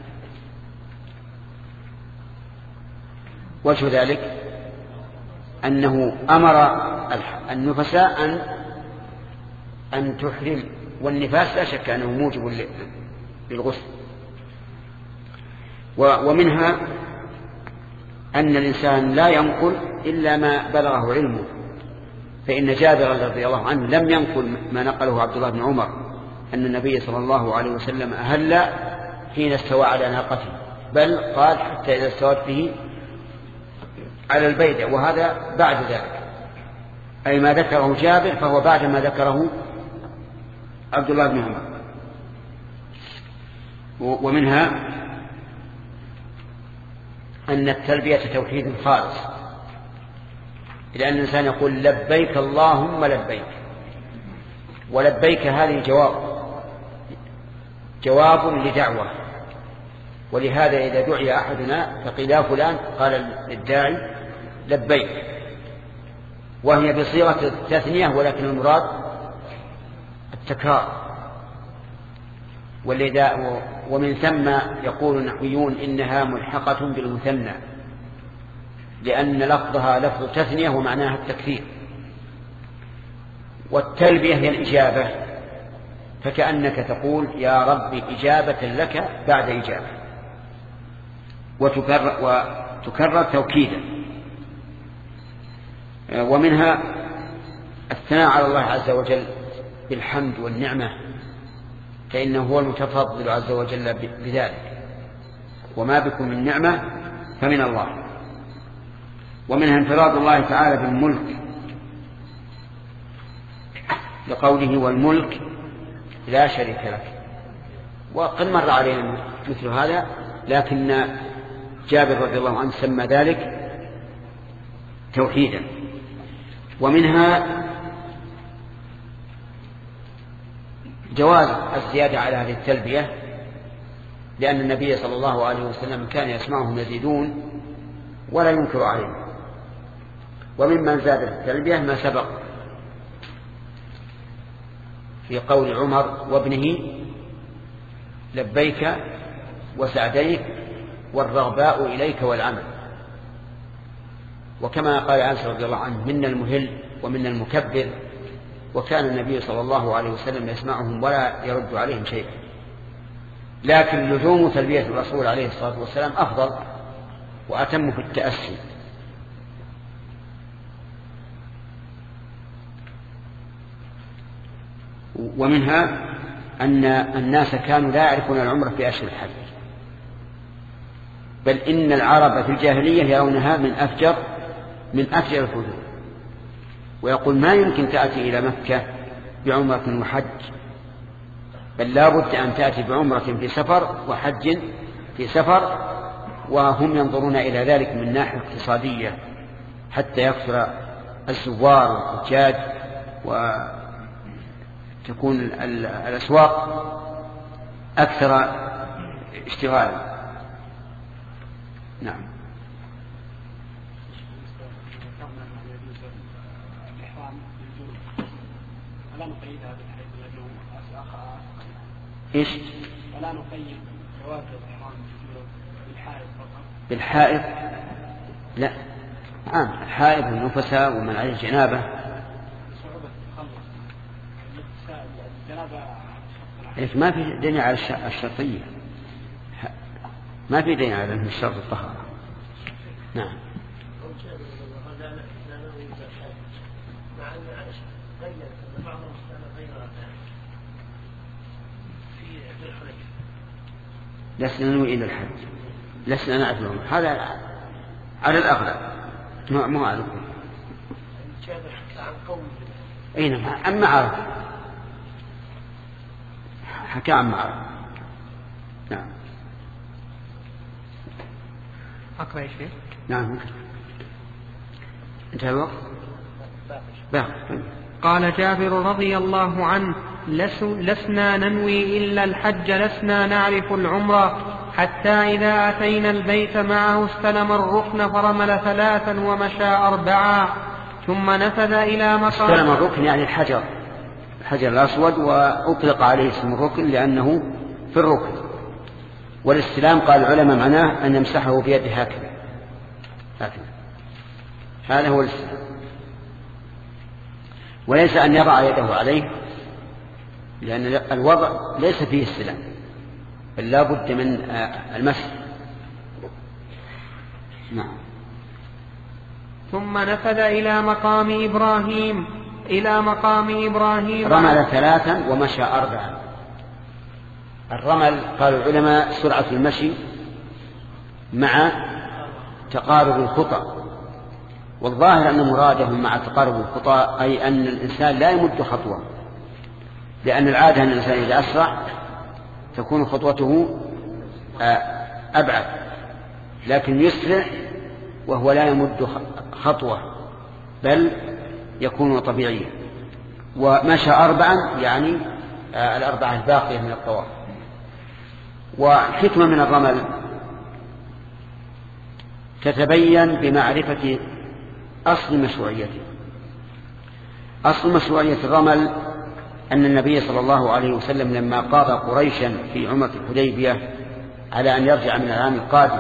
وجه ذلك أنه أمر النفساء أن أن تحرم، والنفاس لا شك أنه موجب للغسل. ومنها أن الإنسان لا ينقل إلا ما بلغه علمه، فإن جابر رضي الله عنه لم ينقل ما نقله عبد الله بن عمر أن النبي صلى الله عليه وسلم أهل حين استوى على ناقته، بل قال حتى إذا استوت به على البيدة، وهذا بعد ذلك، أي ما ذكره جابر فهو بعد ما ذكره عبد الله بن عمر. ومنها أن التلبية توحيد خالص، لأن الإنسان يقول لبيك اللهم لبيك، ولبيك هذه جواب جواب لدعوة. ولهذا إذا دعي أحدنا فقيل يا فلان، قال الداعي لبيك، وهي بصيغة التثنية ولكن المراد التكرار. ومن ثم يقول النحويون إنها ملحقة بالمثنى، لأن لفظها لفظ تثنية ومعناها التكثير. والتلبية هي الإجابة، فكأنك تقول يا رب إجابة لك بعد إجابة، وتكرر, وتكرر توكيدا. ومنها الثناء على الله عز وجل بالحمد والنعمة، فإنه هو المتفضل عز وجل بذلك، وما بكم من نعمة فمن الله. ومنها انفراد الله تعالى بالملك، لقوله والملك لا شريك لك. وقد مر علينا مثل هذا، لكن جابر رضي الله عنه سمى ذلك توحيدا. ومنها جواز الزيادة على هذه التلبية، لأن النبي صلى الله عليه وسلم كان يسمعهم يزيدون ولا ينكر عليهم. وممن زاد التلبية ما سبق في قول عمر وابنه لبيك وسعديك والرغباء إليك والعمل. وكما قال أنس رضي الله عنه منا المهل ومنا المكبر، وكان النبي صلى الله عليه وسلم يسمعهم ولا يرد عليهم شيئا. لكن لزوم تلبية الرسول عليه الصلاة والسلام أفضل وأتم في التأسي. ومنها أن الناس كانوا لا يعرفون العمرة في أشهر الحج، بل إن العرب في الجاهلية يرونها من أفجر من أفجر الحدود، ويقول ما يمكن تأتي إلى مكة بعمرة وحج، بل لا بد أن تأتي بعمرة في سفر وحج في سفر، وهم ينظرون إلى ذلك من ناحية اقتصادية حتى يكثر الزوار والحجاج وتكون الأسواق أكثر اشتغالا. نعم. إيش؟ ولا نقيد جواز الإحرام بالحائط فقط. بالحائط؟ لا، عام الحائط والنفساء ومن عليه الجنابة. صعوبة التخلص الجنابة. لكن ما في دليل على الشرطية، ما في دليل على أنه الشرط الطهارة. نعم. لسنا ننوي إلى الحج، لسنا نعرف العمر، هذا على الأغلب مو على الكل. أي نعم، أما عرف حكى عن معرف. نعم. أقرأ يا شيخ؟ نعم. انتهى الوقت؟ باقي. قال جابر رضي الله عنه: لسنا ننوي إلا الحج، لسنا نعرف العمرة، حتى إذا أتينا البيت معه استلم الركن فرمل ثلاثا ومشى أربعا، ثم نفذ إلى مقام. استلم الركن يعني الحجر، الحجر الأسود، وأطلق عليه اسم الركن لأنه في الركن. والاستلام قال العلماء معناه أن يمسحه بيده هكذا هكذا، هذا هو الاستلام، وليس أن يضع يده عليه، لأن الوضع ليس فيه استلام، بل لا بد من المسح. نعم. ثم نفذ إلى مقام إبراهيم إلى مقام إبراهيم رمل ثلاثا ومشى أربعا. الرمل قال العلماء سرعة المشي مع تقارب الخطى، والظاهر أن مراده مع تقارب الخطى أي أن الإنسان لا يمد خطوة، لأن العادة أن الإنسان إذا أسرع تكون خطوته أبعد، لكن يسرع وهو لا يمد خطوة بل يكون طبيعيا. ومشى أربعا يعني الأربعة الباقية من الطواف. وحكمة من الرمل تتبين بمعرفة أصل مشروعيته. أصل مشروعية الرمل أن النبي صلى الله عليه وسلم لما قاضى قريشا في عمرة الحديبية على أن يرجع من العام القادم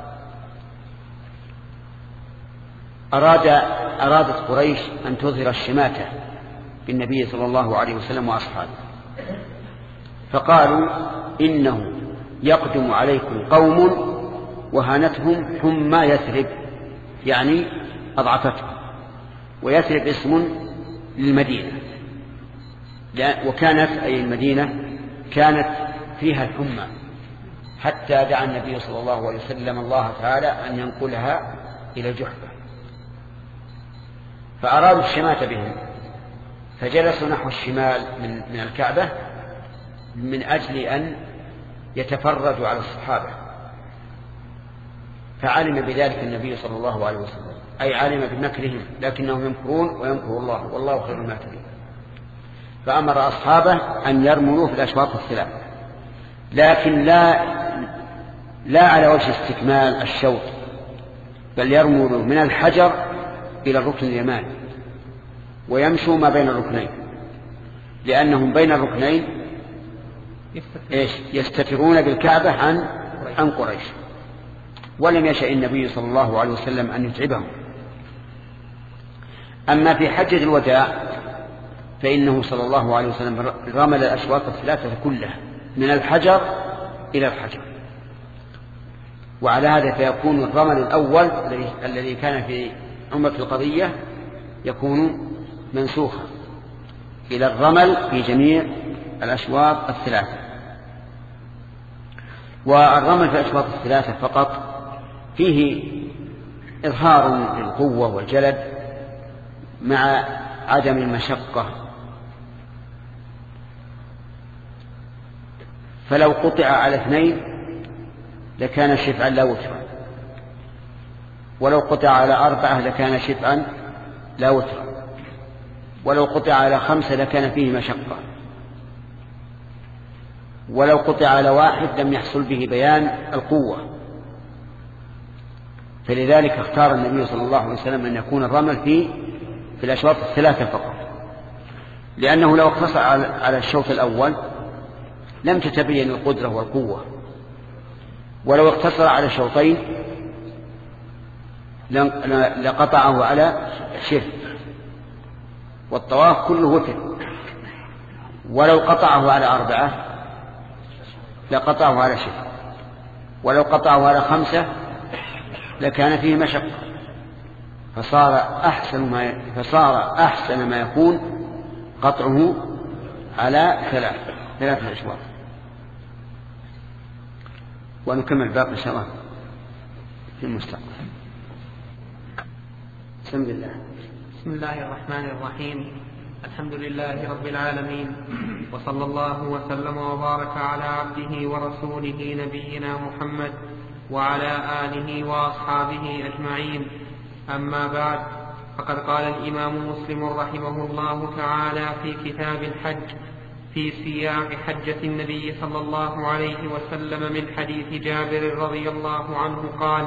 أراد أرادت قريش أن تظهر الشماتة بالنبي صلى الله عليه وسلم وأصحابه، فقالوا إنه يقدم عليكم قوم وهانتهم حمى يثرب، يعني أضعفتهم، ويثرب اسم للمدينة، وكانت أي المدينة كانت فيها الحمى، حتى دعا النبي صلى الله عليه وسلم الله تعالى أن ينقلها إلى جحفة، فأرادوا الشماتة بهم، فجلسوا نحو الشمال من, من الكعبة من أجل أن يتفرجوا على الصحابة، فعلم بذلك النبي صلى الله عليه وسلم، أي علم بمكرهم، لكنهم يمكرون ويمكر الله والله خير الماكرين، فأمر أصحابه أن يرملوا في الأشواط الثلاثة، لكن لا لا على وجه استكمال الشوط، بل يرملوا من الحجر إلى الركن اليماني ويمشوا ما بين الركنين، لأنهم بين الركنين إيش يستترون بالكعبة عن عن قريش، ولم يشأ النبي صلى الله عليه وسلم أن يتعبهم. أما في حجة الوداع فإنه صلى الله عليه وسلم رمل الأشواط الثلاثة كلها من الحجر إلى الحجر، وعلى هذا فيكون الرمل الأول الذي كان في عمرة القضية يكون منسوخا إلى الرمل في جميع الأشواط الثلاثة. والرمل في الأشواط الثلاثة فقط فيه إظهار للقوة والجلد مع عدم المشقة. فلو قطع على اثنين لكان شفعا لا وترا، ولو قطع على أربعة لكان شفعا لا وترا، ولو قطع على خمسة لكان فيه مشقة، ولو قطع على واحد لم يحصل به بيان القوة. فلذلك اختار النبي صلى الله عليه وسلم أن يكون الرمل في في الأشواط الثلاثة فقط، لأنه لو اقتصر على الشوط الأول لم تتبين القدرة والقوة، ولو اقتصر على الشوطين لقطعه على شف، والطواف كله وتر. ولو قطعه على أربعة لقطعه على شف، ولو قطعه على خمسة لكان فيه مشقة. فصار أحسن ما فصار أحسن ما يكون قطعه على ثلاث ثلاثة أشواط. ونكمل باقي إن شاء الله في المستقبل. بسم الله. بسم الله الرحمن الرحيم. الحمد لله رب العالمين، وصلى الله وسلم وبارك على عبده ورسوله نبينا محمد وعلى آله وأصحابه أجمعين. أما بعد، فقد قال الإمام مسلم رحمه الله تعالى في كتاب الحج في سياق حجة النبي صلى الله عليه وسلم من حديث جابر رضي الله عنه قال: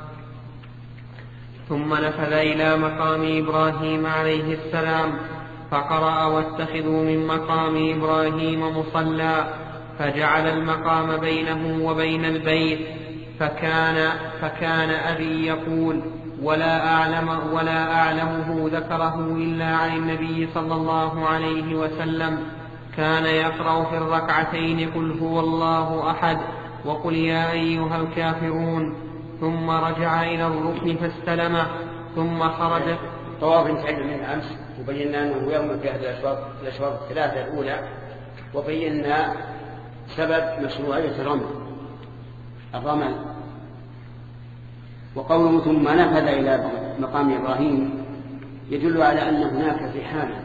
ثم نفذ إلى مقام إبراهيم عليه السلام فقرأ: واتخذوا من مقام إبراهيم مصلى، فجعل المقام بينه وبين البيت. فكان, فكان أبي يقول: ولا, أعلم ولا أعلمه ذكره إلا عن النبي صلى الله عليه وسلم، كان يقرأ في الركعتين: قل هو الله أحد، وقل يا أيها الكافرون، ثم رجع إلى الركن فاستلمه، ثم خرج. طواف انتهينا منه أمس، وبينا أنه يوم في هذه الأشواط الثلاثة الأولى، وبينا سبب مشروعية الرمل الرمل وقوله ثم نفذ إلى مقام إبراهيم يدل على أن هناك في حاله،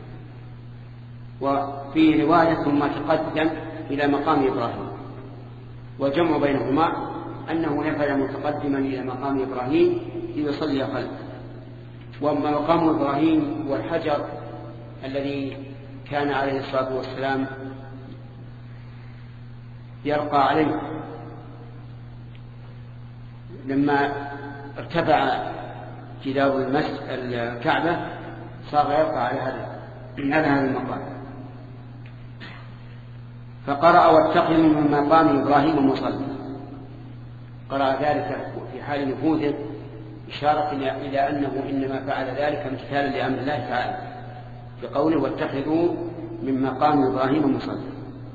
وفي رواية ثم تقدم إلى مقام إبراهيم، والجمع بينهما أنه نفذ متقدما إلى مقام إبراهيم ليصلي خلفه. وأما مقام إبراهيم والحجر الذي كان عليه الصلاة والسلام يرقى عليه لما ارتفع جدار المسجد الكعبة صار يرقى على هذا هذا المقام. فقرأ: واتخذوا من مقام إبراهيم مصلى. قرأ ذلك في حال نفوذه، إشارة إلى أنه إنما فعل ذلك امتثالا لأمر الله تعالى بقوله: واتخذوا من مقام إبراهيم مصلى.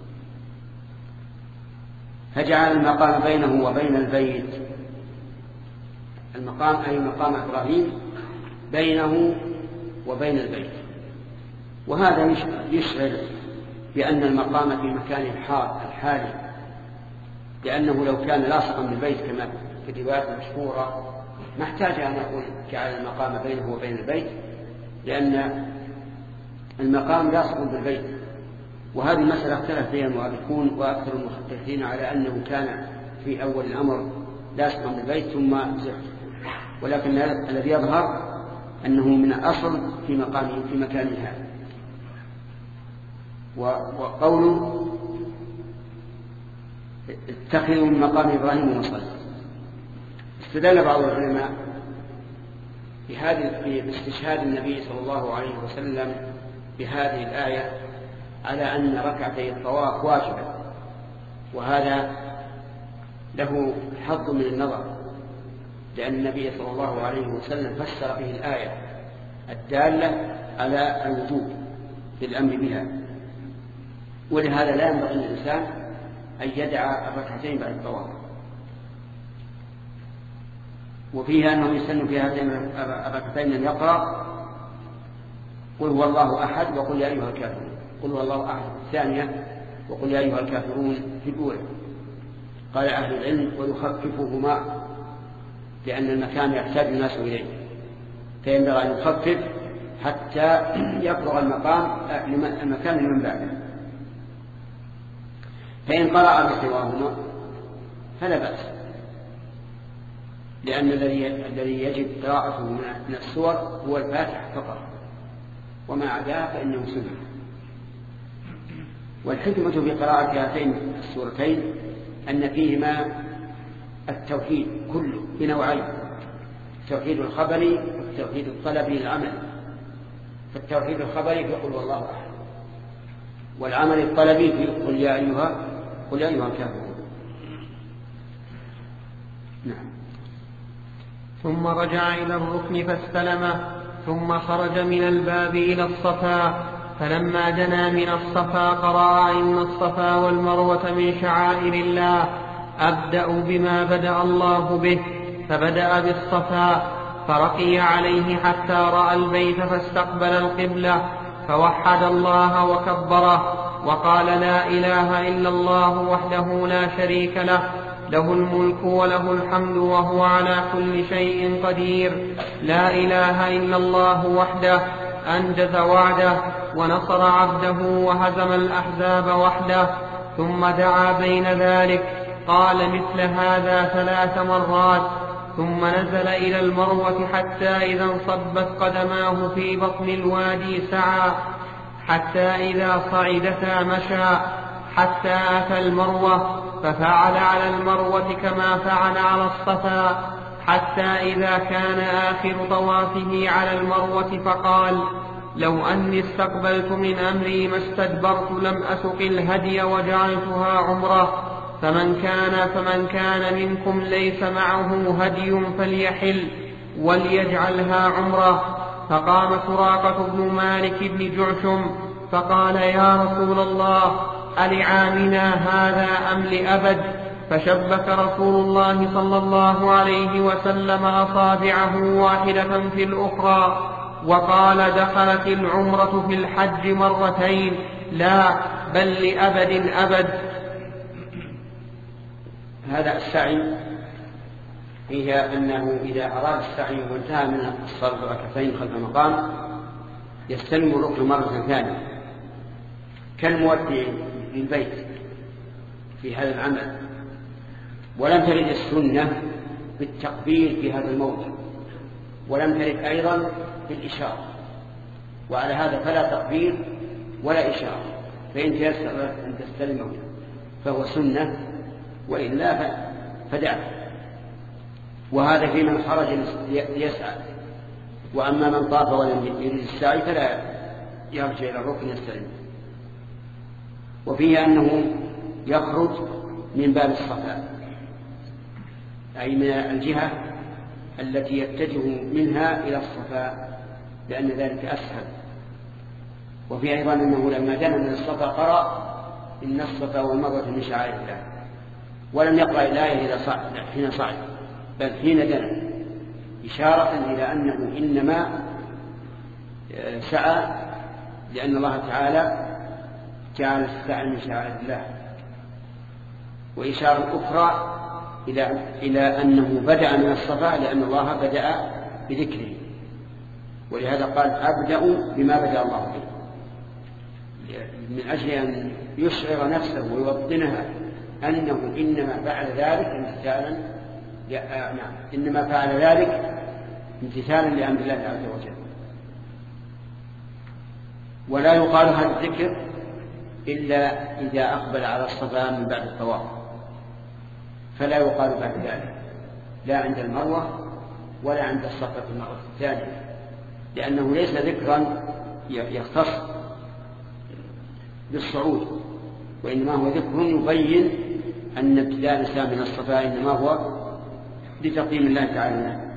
فجعل المقام بينه وبين البيت. المقام أي مقام إبراهيم بينه وبين البيت، وهذا يشعر بأن المقام في مكان الحالي، لأنه لو كان لاصقا بالبيت كما في الروايات المشهورة ما احتاج أن يقول جعل المقام بينه وبين البيت، لأن المقام لاصق بالبيت. وهذه المسألة اختلف فيها المؤرخون وأكثر المحدثين على أنه كان في أول الأمر لاصقا بالبيت ثم زحف، ولكن الذي يظهر أنه من الأصل في مقامه في مكانه هذا. وقوله: اتخذوا من مقام إبراهيم مصلى، استدل بعض العلماء بهذه باستشهاد النبي صلى الله عليه وسلم بهذه الآية على أن ركعتي الطواف واجبة، وهذا له حظ من النظر، لأن النبي صلى الله عليه وسلم فسر به الآية الدالة على الوجوب بالأمر بها، ولهذا لا ينبغي للإنسان أن يدع الركعتين بعد الطواف. وفيها أنه يسن في هذين الركعتين أن يقرأ: قل هو الله أحد، وقل يا أيها الكافرون. قل هو الله أحد الثانية، وقل يا أيها الكافرون في الأولى. قال أهل العلم: ويخففهما، لأن المكان يحتاج الناس إليه، فينبغي أن يخفف حتى يبلغ المقام المكان لمن بعده. فإن قرأ بسواهما فلا بأس، لأن الذي يجب قراءته من السور هو الفاتحة فقط، وما عداها فإنه سنة. والحكمة في قراءة هاتين السورتين أن فيهما التوحيد كله بنوعين: التوحيد الخبري والتوحيد الطلبي للعمل. فالتوحيد الخبري في قل والله أحد، والعمل الطلبي في قل يا أيها قل يا أيها الكافرون. نعم. ثم رجع إلى الركن فاستلمه، ثم خرج من الباب إلى الصفا، فلما دنا من الصفا قرأ: إن الصفا والمروة من شعائر الله، أبدأ بما بدأ الله به. فبدأ بالصفا فرقي عليه حتى رأى البيت فاستقبل القبلة، فوحد الله وكبره وقال: لا إله إلا الله وحده لا شريك له، له الملك وله الحمد وهو على كل شيء قدير. لا إله إلا الله وحده أنجز وعده ونصر عبده وهزم الأحزاب وحده. ثم دعا بين ذلك، قال مثل هذا ثلاث مرات، ثم نزل إلى المروة حتى إذا انصبت قدماه في بطن الوادي سعى، حتى إذا صعدتا مشى، حتى أتى المروة ففعل على المروة كما فعل على الصفا، حتى إذا كان آخر طوافه على المروة فقال: لو أني استقبلت من أمري ما استدبرت لم أسق الهدي وجعلتها عمرة. فمن كان فمن كان منكم ليس معه هدي فليحل وليجعلها عمرة. فقام سراقة بن مالك بن جعشم فقال: يا رسول الله، ألعامنا هذا أم لأبد؟ فشبك رسول الله صلى الله عليه وسلم أصابعه واحدة في الأخرى وقال: دخلت العمرة في الحج مرتين، لا بل لأبد أبد. هذا السعي فيها أنه إذا أراد السعي وانتهى من الصلاة ركعتين خلف المقام يستلم الركن مرة ثانية كالمودع للبيت في هذا العمل. ولم ترد السنة بالتقبيل في هذا الموضع، ولم ترد أيضا بالإشارة، وعلى هذا فلا تقبيل ولا إشارة، فإن تيسر أن تستلمه فهو سنة، وإلا فدعه. وهذا في من خرج يسعى. وأما من طاف ولم يريد السعي فلا يرجع إلى الركن يستلمه. وفيه أنه يخرج من باب الصفا، أي من الجهة التي يتجه منها إلى الصفا، لأن ذلك أسهل. وفيه أيضا أنه لما دنا من الصفا قرأ: إن الصفا والمروة من شعائر الله، ولم يقرأ الآية إذا صعد حين صعد، بل حين دنا، إشارة إلى أنه إنما سعى لأن الله تعالى جعل السعي من شعائر الله. وإشارة أخرى إلى إلى أنه بدأ من الصفا لأن الله بدأ بذكره، ولهذا قال: أبدأ بما بدأ الله به، من أجل أن يشعر نفسه ويوطنها أنه إنما فعل ذلك امتثالا نعم إنما فعل ذلك امتثالا لأمر الله عز وجل. ولا يقال هذا الذكر إلا إذا أقبل على الصفا من بعد الطواف، فلا يقال بعد ذلك، لا عند المروة ولا عند الصفا في المرة الثانية، لأنه ليس ذكرا يختص بالصعود، وإنما هو ذكر يبين أن ابتداء الإنسان من الصفا إنما هو لتقديم الله تعالى.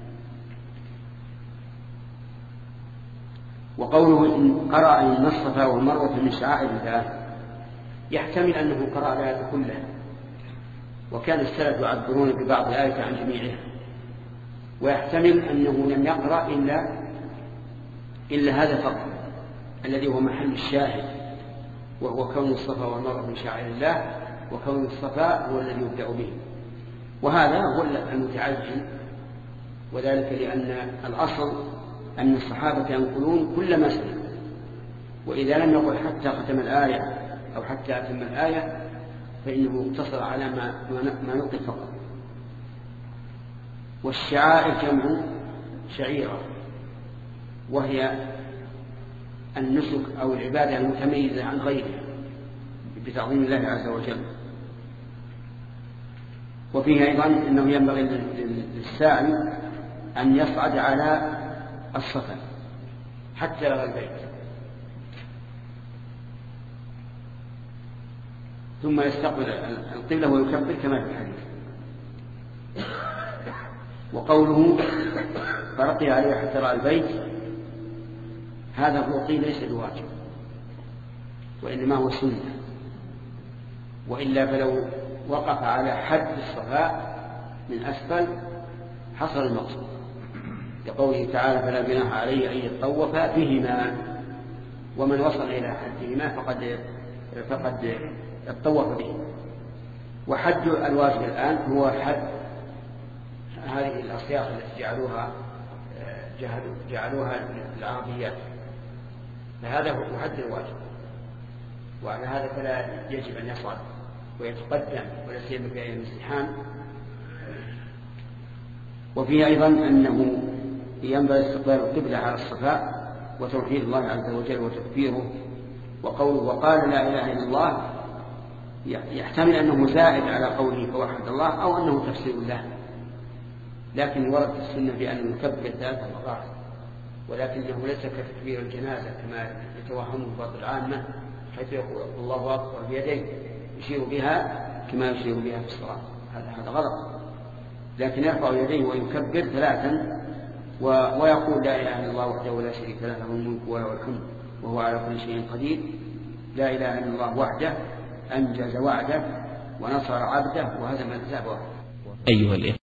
وقوله إن قرأ إن الصفا والمروة من شعائر الله يحتمل أنه قرأ الآية كلها، وكان السلف يعبرون ببعض الآية عن جميعها، ويحتمل أنه لم يقرأ إلا إلا هذا فقط الذي هو محل الشاهد، وهو كون الصفا والمروة من شعائر الله، وكون الصفا هو الذي يبدأ به. وهذا هو المتعين، وذلك لأن الأصل أن الصحابة ينقلون كل ما سمعوا، وإذا لم يقل حتى ختم الآية أو حتى أتم الآية فإنه اقتصر على ما ما نقل فقط. والشعائر جمع شعيرة، وهي النسك أو العبادة المتميزة عن غيرها بتعظيم الله عز وجل. وفيه أيضا أنه ينبغي للسائل أن يصعد على الصفا حتى يرى البيت، ثم يستقبل القبلة ويكبر كما في الحديث. وقوله فرقي عليه حتى رأى البيت، هذا الرقي ليس بواجب وإنما هو سنة، وإلا فلو وقف على حد الصفاء من أسفل حصل المقصود، لقوله تعالى فلا جناح عليه أن يطوف بهما، ومن وصل إلى حدهما فقد فقد يطوف به. وحد الواجب الآن هو حد هذه الأصياغ التي جعلوها جعلوها العربيات، فهذا هو حد الواجب، وعلى هذا فلا يجب أن يصعد ويتقدم ولا سيما في أيام الامتحان. وفيه أيضا أنه ينبغي استقبال القبلة على الصفاء وتوحيد الله عز وجل وتكبيره. وقوله وقال لا إله إلا الله يحتمل أنه زائد على قوله فوحد الله أو أنه تفسير له، لكن ورد السنة بأن نكبر ثلاث مرات، ولكنه ليس كتكبير الجنازة كما يتوهمه بعض العامة حيث يقول الله أكبر بيديه يشير بها كما يشير بها في الصلاة، هذا غلط. لكن يرفع يديه ويكبر ثلاثا ويقول لا إله إلا الله وحده لا شريك له له الملك وله الحمد وهو على كل شيء قدير. لا إله إلا الله وحده أنجز وعده ونصر عبده وهزم الأحزاب وحده. أيها الإخوة